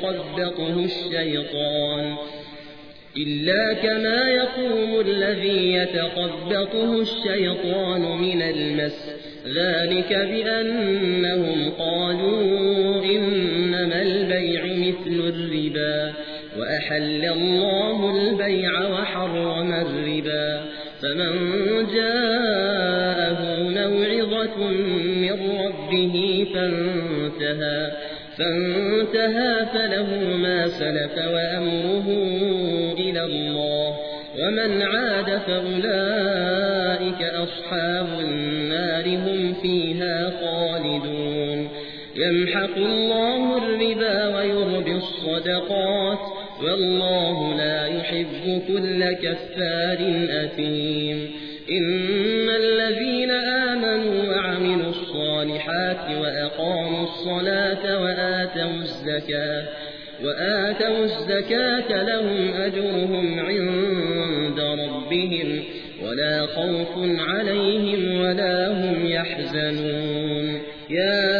يتخبطه الشيطان إلا كما يقوم الذي يتخبطه الشيطان من المس ذلك بأنهم قالوا إنما البيع مثل الربا وأحل الله البيع وحرم الربا فمن جاءه موعظة من ربه فانتهى فانتهى فله ما سلف وأمره إلى الله ومن عاد فأولئك أصحاب النار هم فيها خالدون يمحق الله الربا ويربي الصدقات والله لا يحب كل كفار أثيم إن الذين آمنوا وعملوا الصالحات وأقاموا الصلاة وآتوا الزكاة وآتوا الزكاة لهم أجرهم عند ربهم ولا خوف عليهم ولا هم يحزنون يا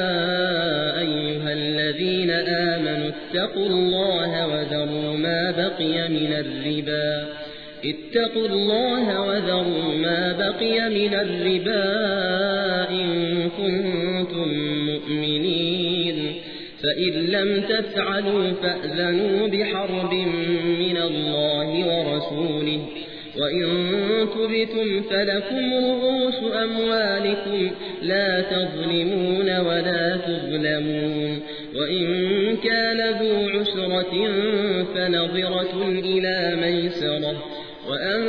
أيها الذين آمنوا اتقوا الله وذروا ما بقي من الربا اتقوا الله وذروا ما بقي من الربا إن كنتم مؤمنين فإن لم تفعلوا فأذنوا بحرب من الله ورسوله وإن تبتم فلكم رؤوس أموالكم لا تظلمون ولا تظلمون وإن كان ذو عسرة فنظرة إلى ميسرة وأن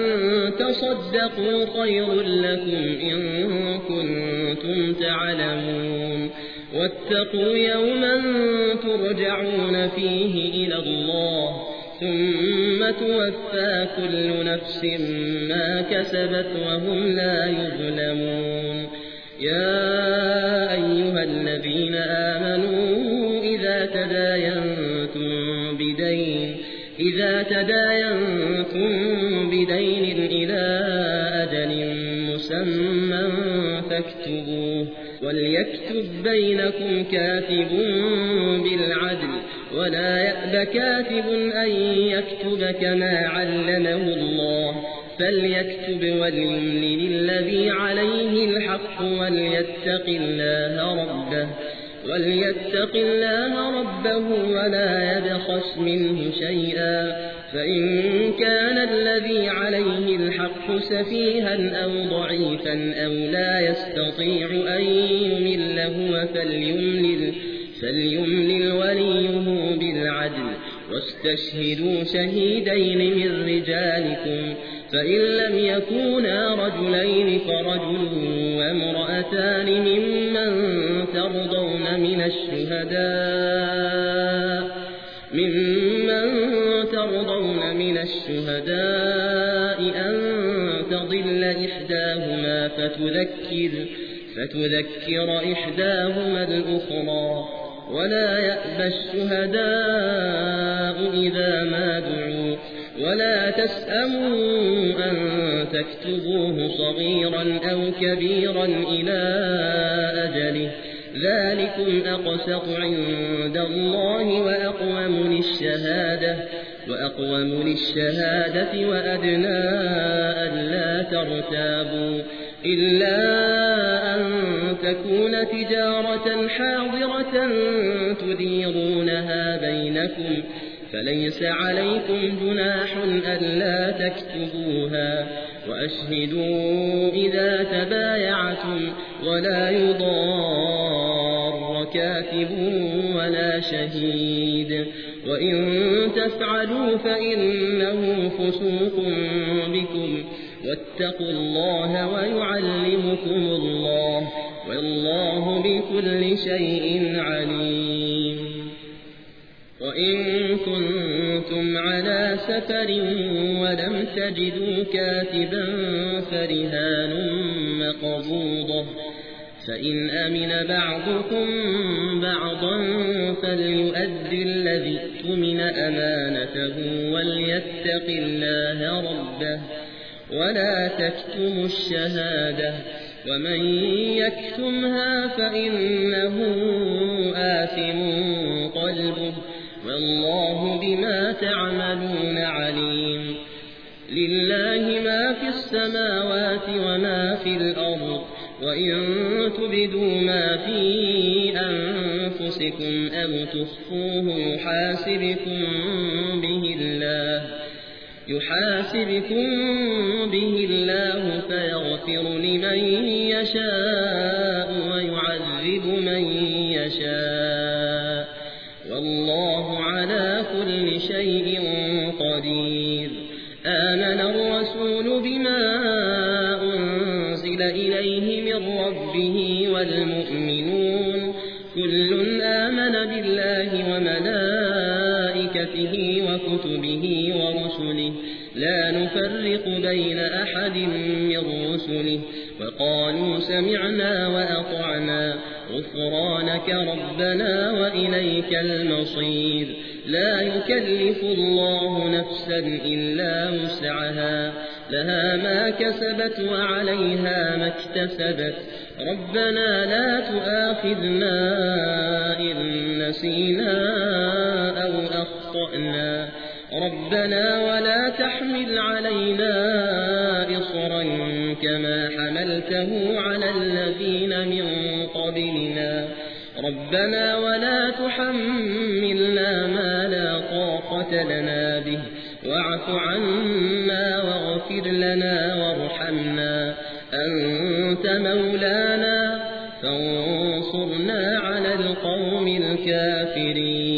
تصدقوا خير لكم إن كنتم تعلمون واتقوا يوما ترجعون فيه إلى الله ثم توفى كل نفس ما كسبت وهم لا يظلمون يا أيها الذين آمنوا إذا تداينتم بدين إذا تداينتم بدين إلى أجل مسمى فاكتبوه وليكتب بينكم كاتب بالعدل ولا يأب كاتب أن يكتب كما علمه الله فليكتب وليملل الذي عليه الحق وليتق الله ربه وليتق الله ربه ولا يبخس منه شيئا فإن كان الذي عليه الحق سفيها أو ضعيفا أو لا يستطيع أن يمل هو فليملل, فليملل وليه بالعدل واستشهدوا شهيدين من رجالكم فإن لم يكونا رجلين فرجل وامرأتان ممن ترضون من الشهداء ممن ترضون من الشهداء أن تضل إحداهما فتذكر فتذكر إحداهما الأخرى ولا يأبى الشهداء إذا ما دعوا ولا تسأموا أن تكتبوه صغيرا أو كبيرا إلى أجله ذلكم أقسط عند الله وأقوم للشهادة وأقوم للشهادة وأدنى ألا ترتابوا إلا أن تكون تجارة حاضرة تديرونها بينكم فليس عليكم جناح ألا تكتبوها وأشهدوا إذا تبايعتم ولا يضار كاتب ولا شهيد وإن تفعلوا فإنه فسوق بكم واتقوا الله ويعلمكم الله والله بكل شيء عليم وإن كنتم على سفر ولم تجدوا كاتبا فرهان مقبوضة فإن أمن بعضكم بعضا فليؤدي الذي اؤتمن أمانته وليتق الله ربه ولا تكتموا الشهادة ومن يكتمها فإنه آثم قلبه والله بما تعملون عليم لله ما في السماوات وما في الأرض وإن تبدوا ما في أنفسكم أو تخفوه يحاسبكم به الله يحاسبكم به الله فيغفر لمن يشاء ويعذب من يشاء والله على كل شيء قدير آمن الرسول بما أنزل إليه من ربه والمؤمنون كل آمن بالله وملائكته وكتبه ورسله لا نفرق بين أحد من رسله وقالوا سمعنا وأطعنا غفرانك ربنا وإليك المصير لا يكلف الله نفسا إلا وسعها لها ما كسبت وعليها ما اكتسبت ربنا لا تؤاخذنا إن نسينا أو أخطأنا ربنا ولا تحمل علينا إصرا كما حملته على الذين من قبلنا ربنا ولا تحملنا ما لا طاقة لنا به واعف عنا واغفر لنا وارحمنا أنت مولانا فانصرنا على القوم الكافرين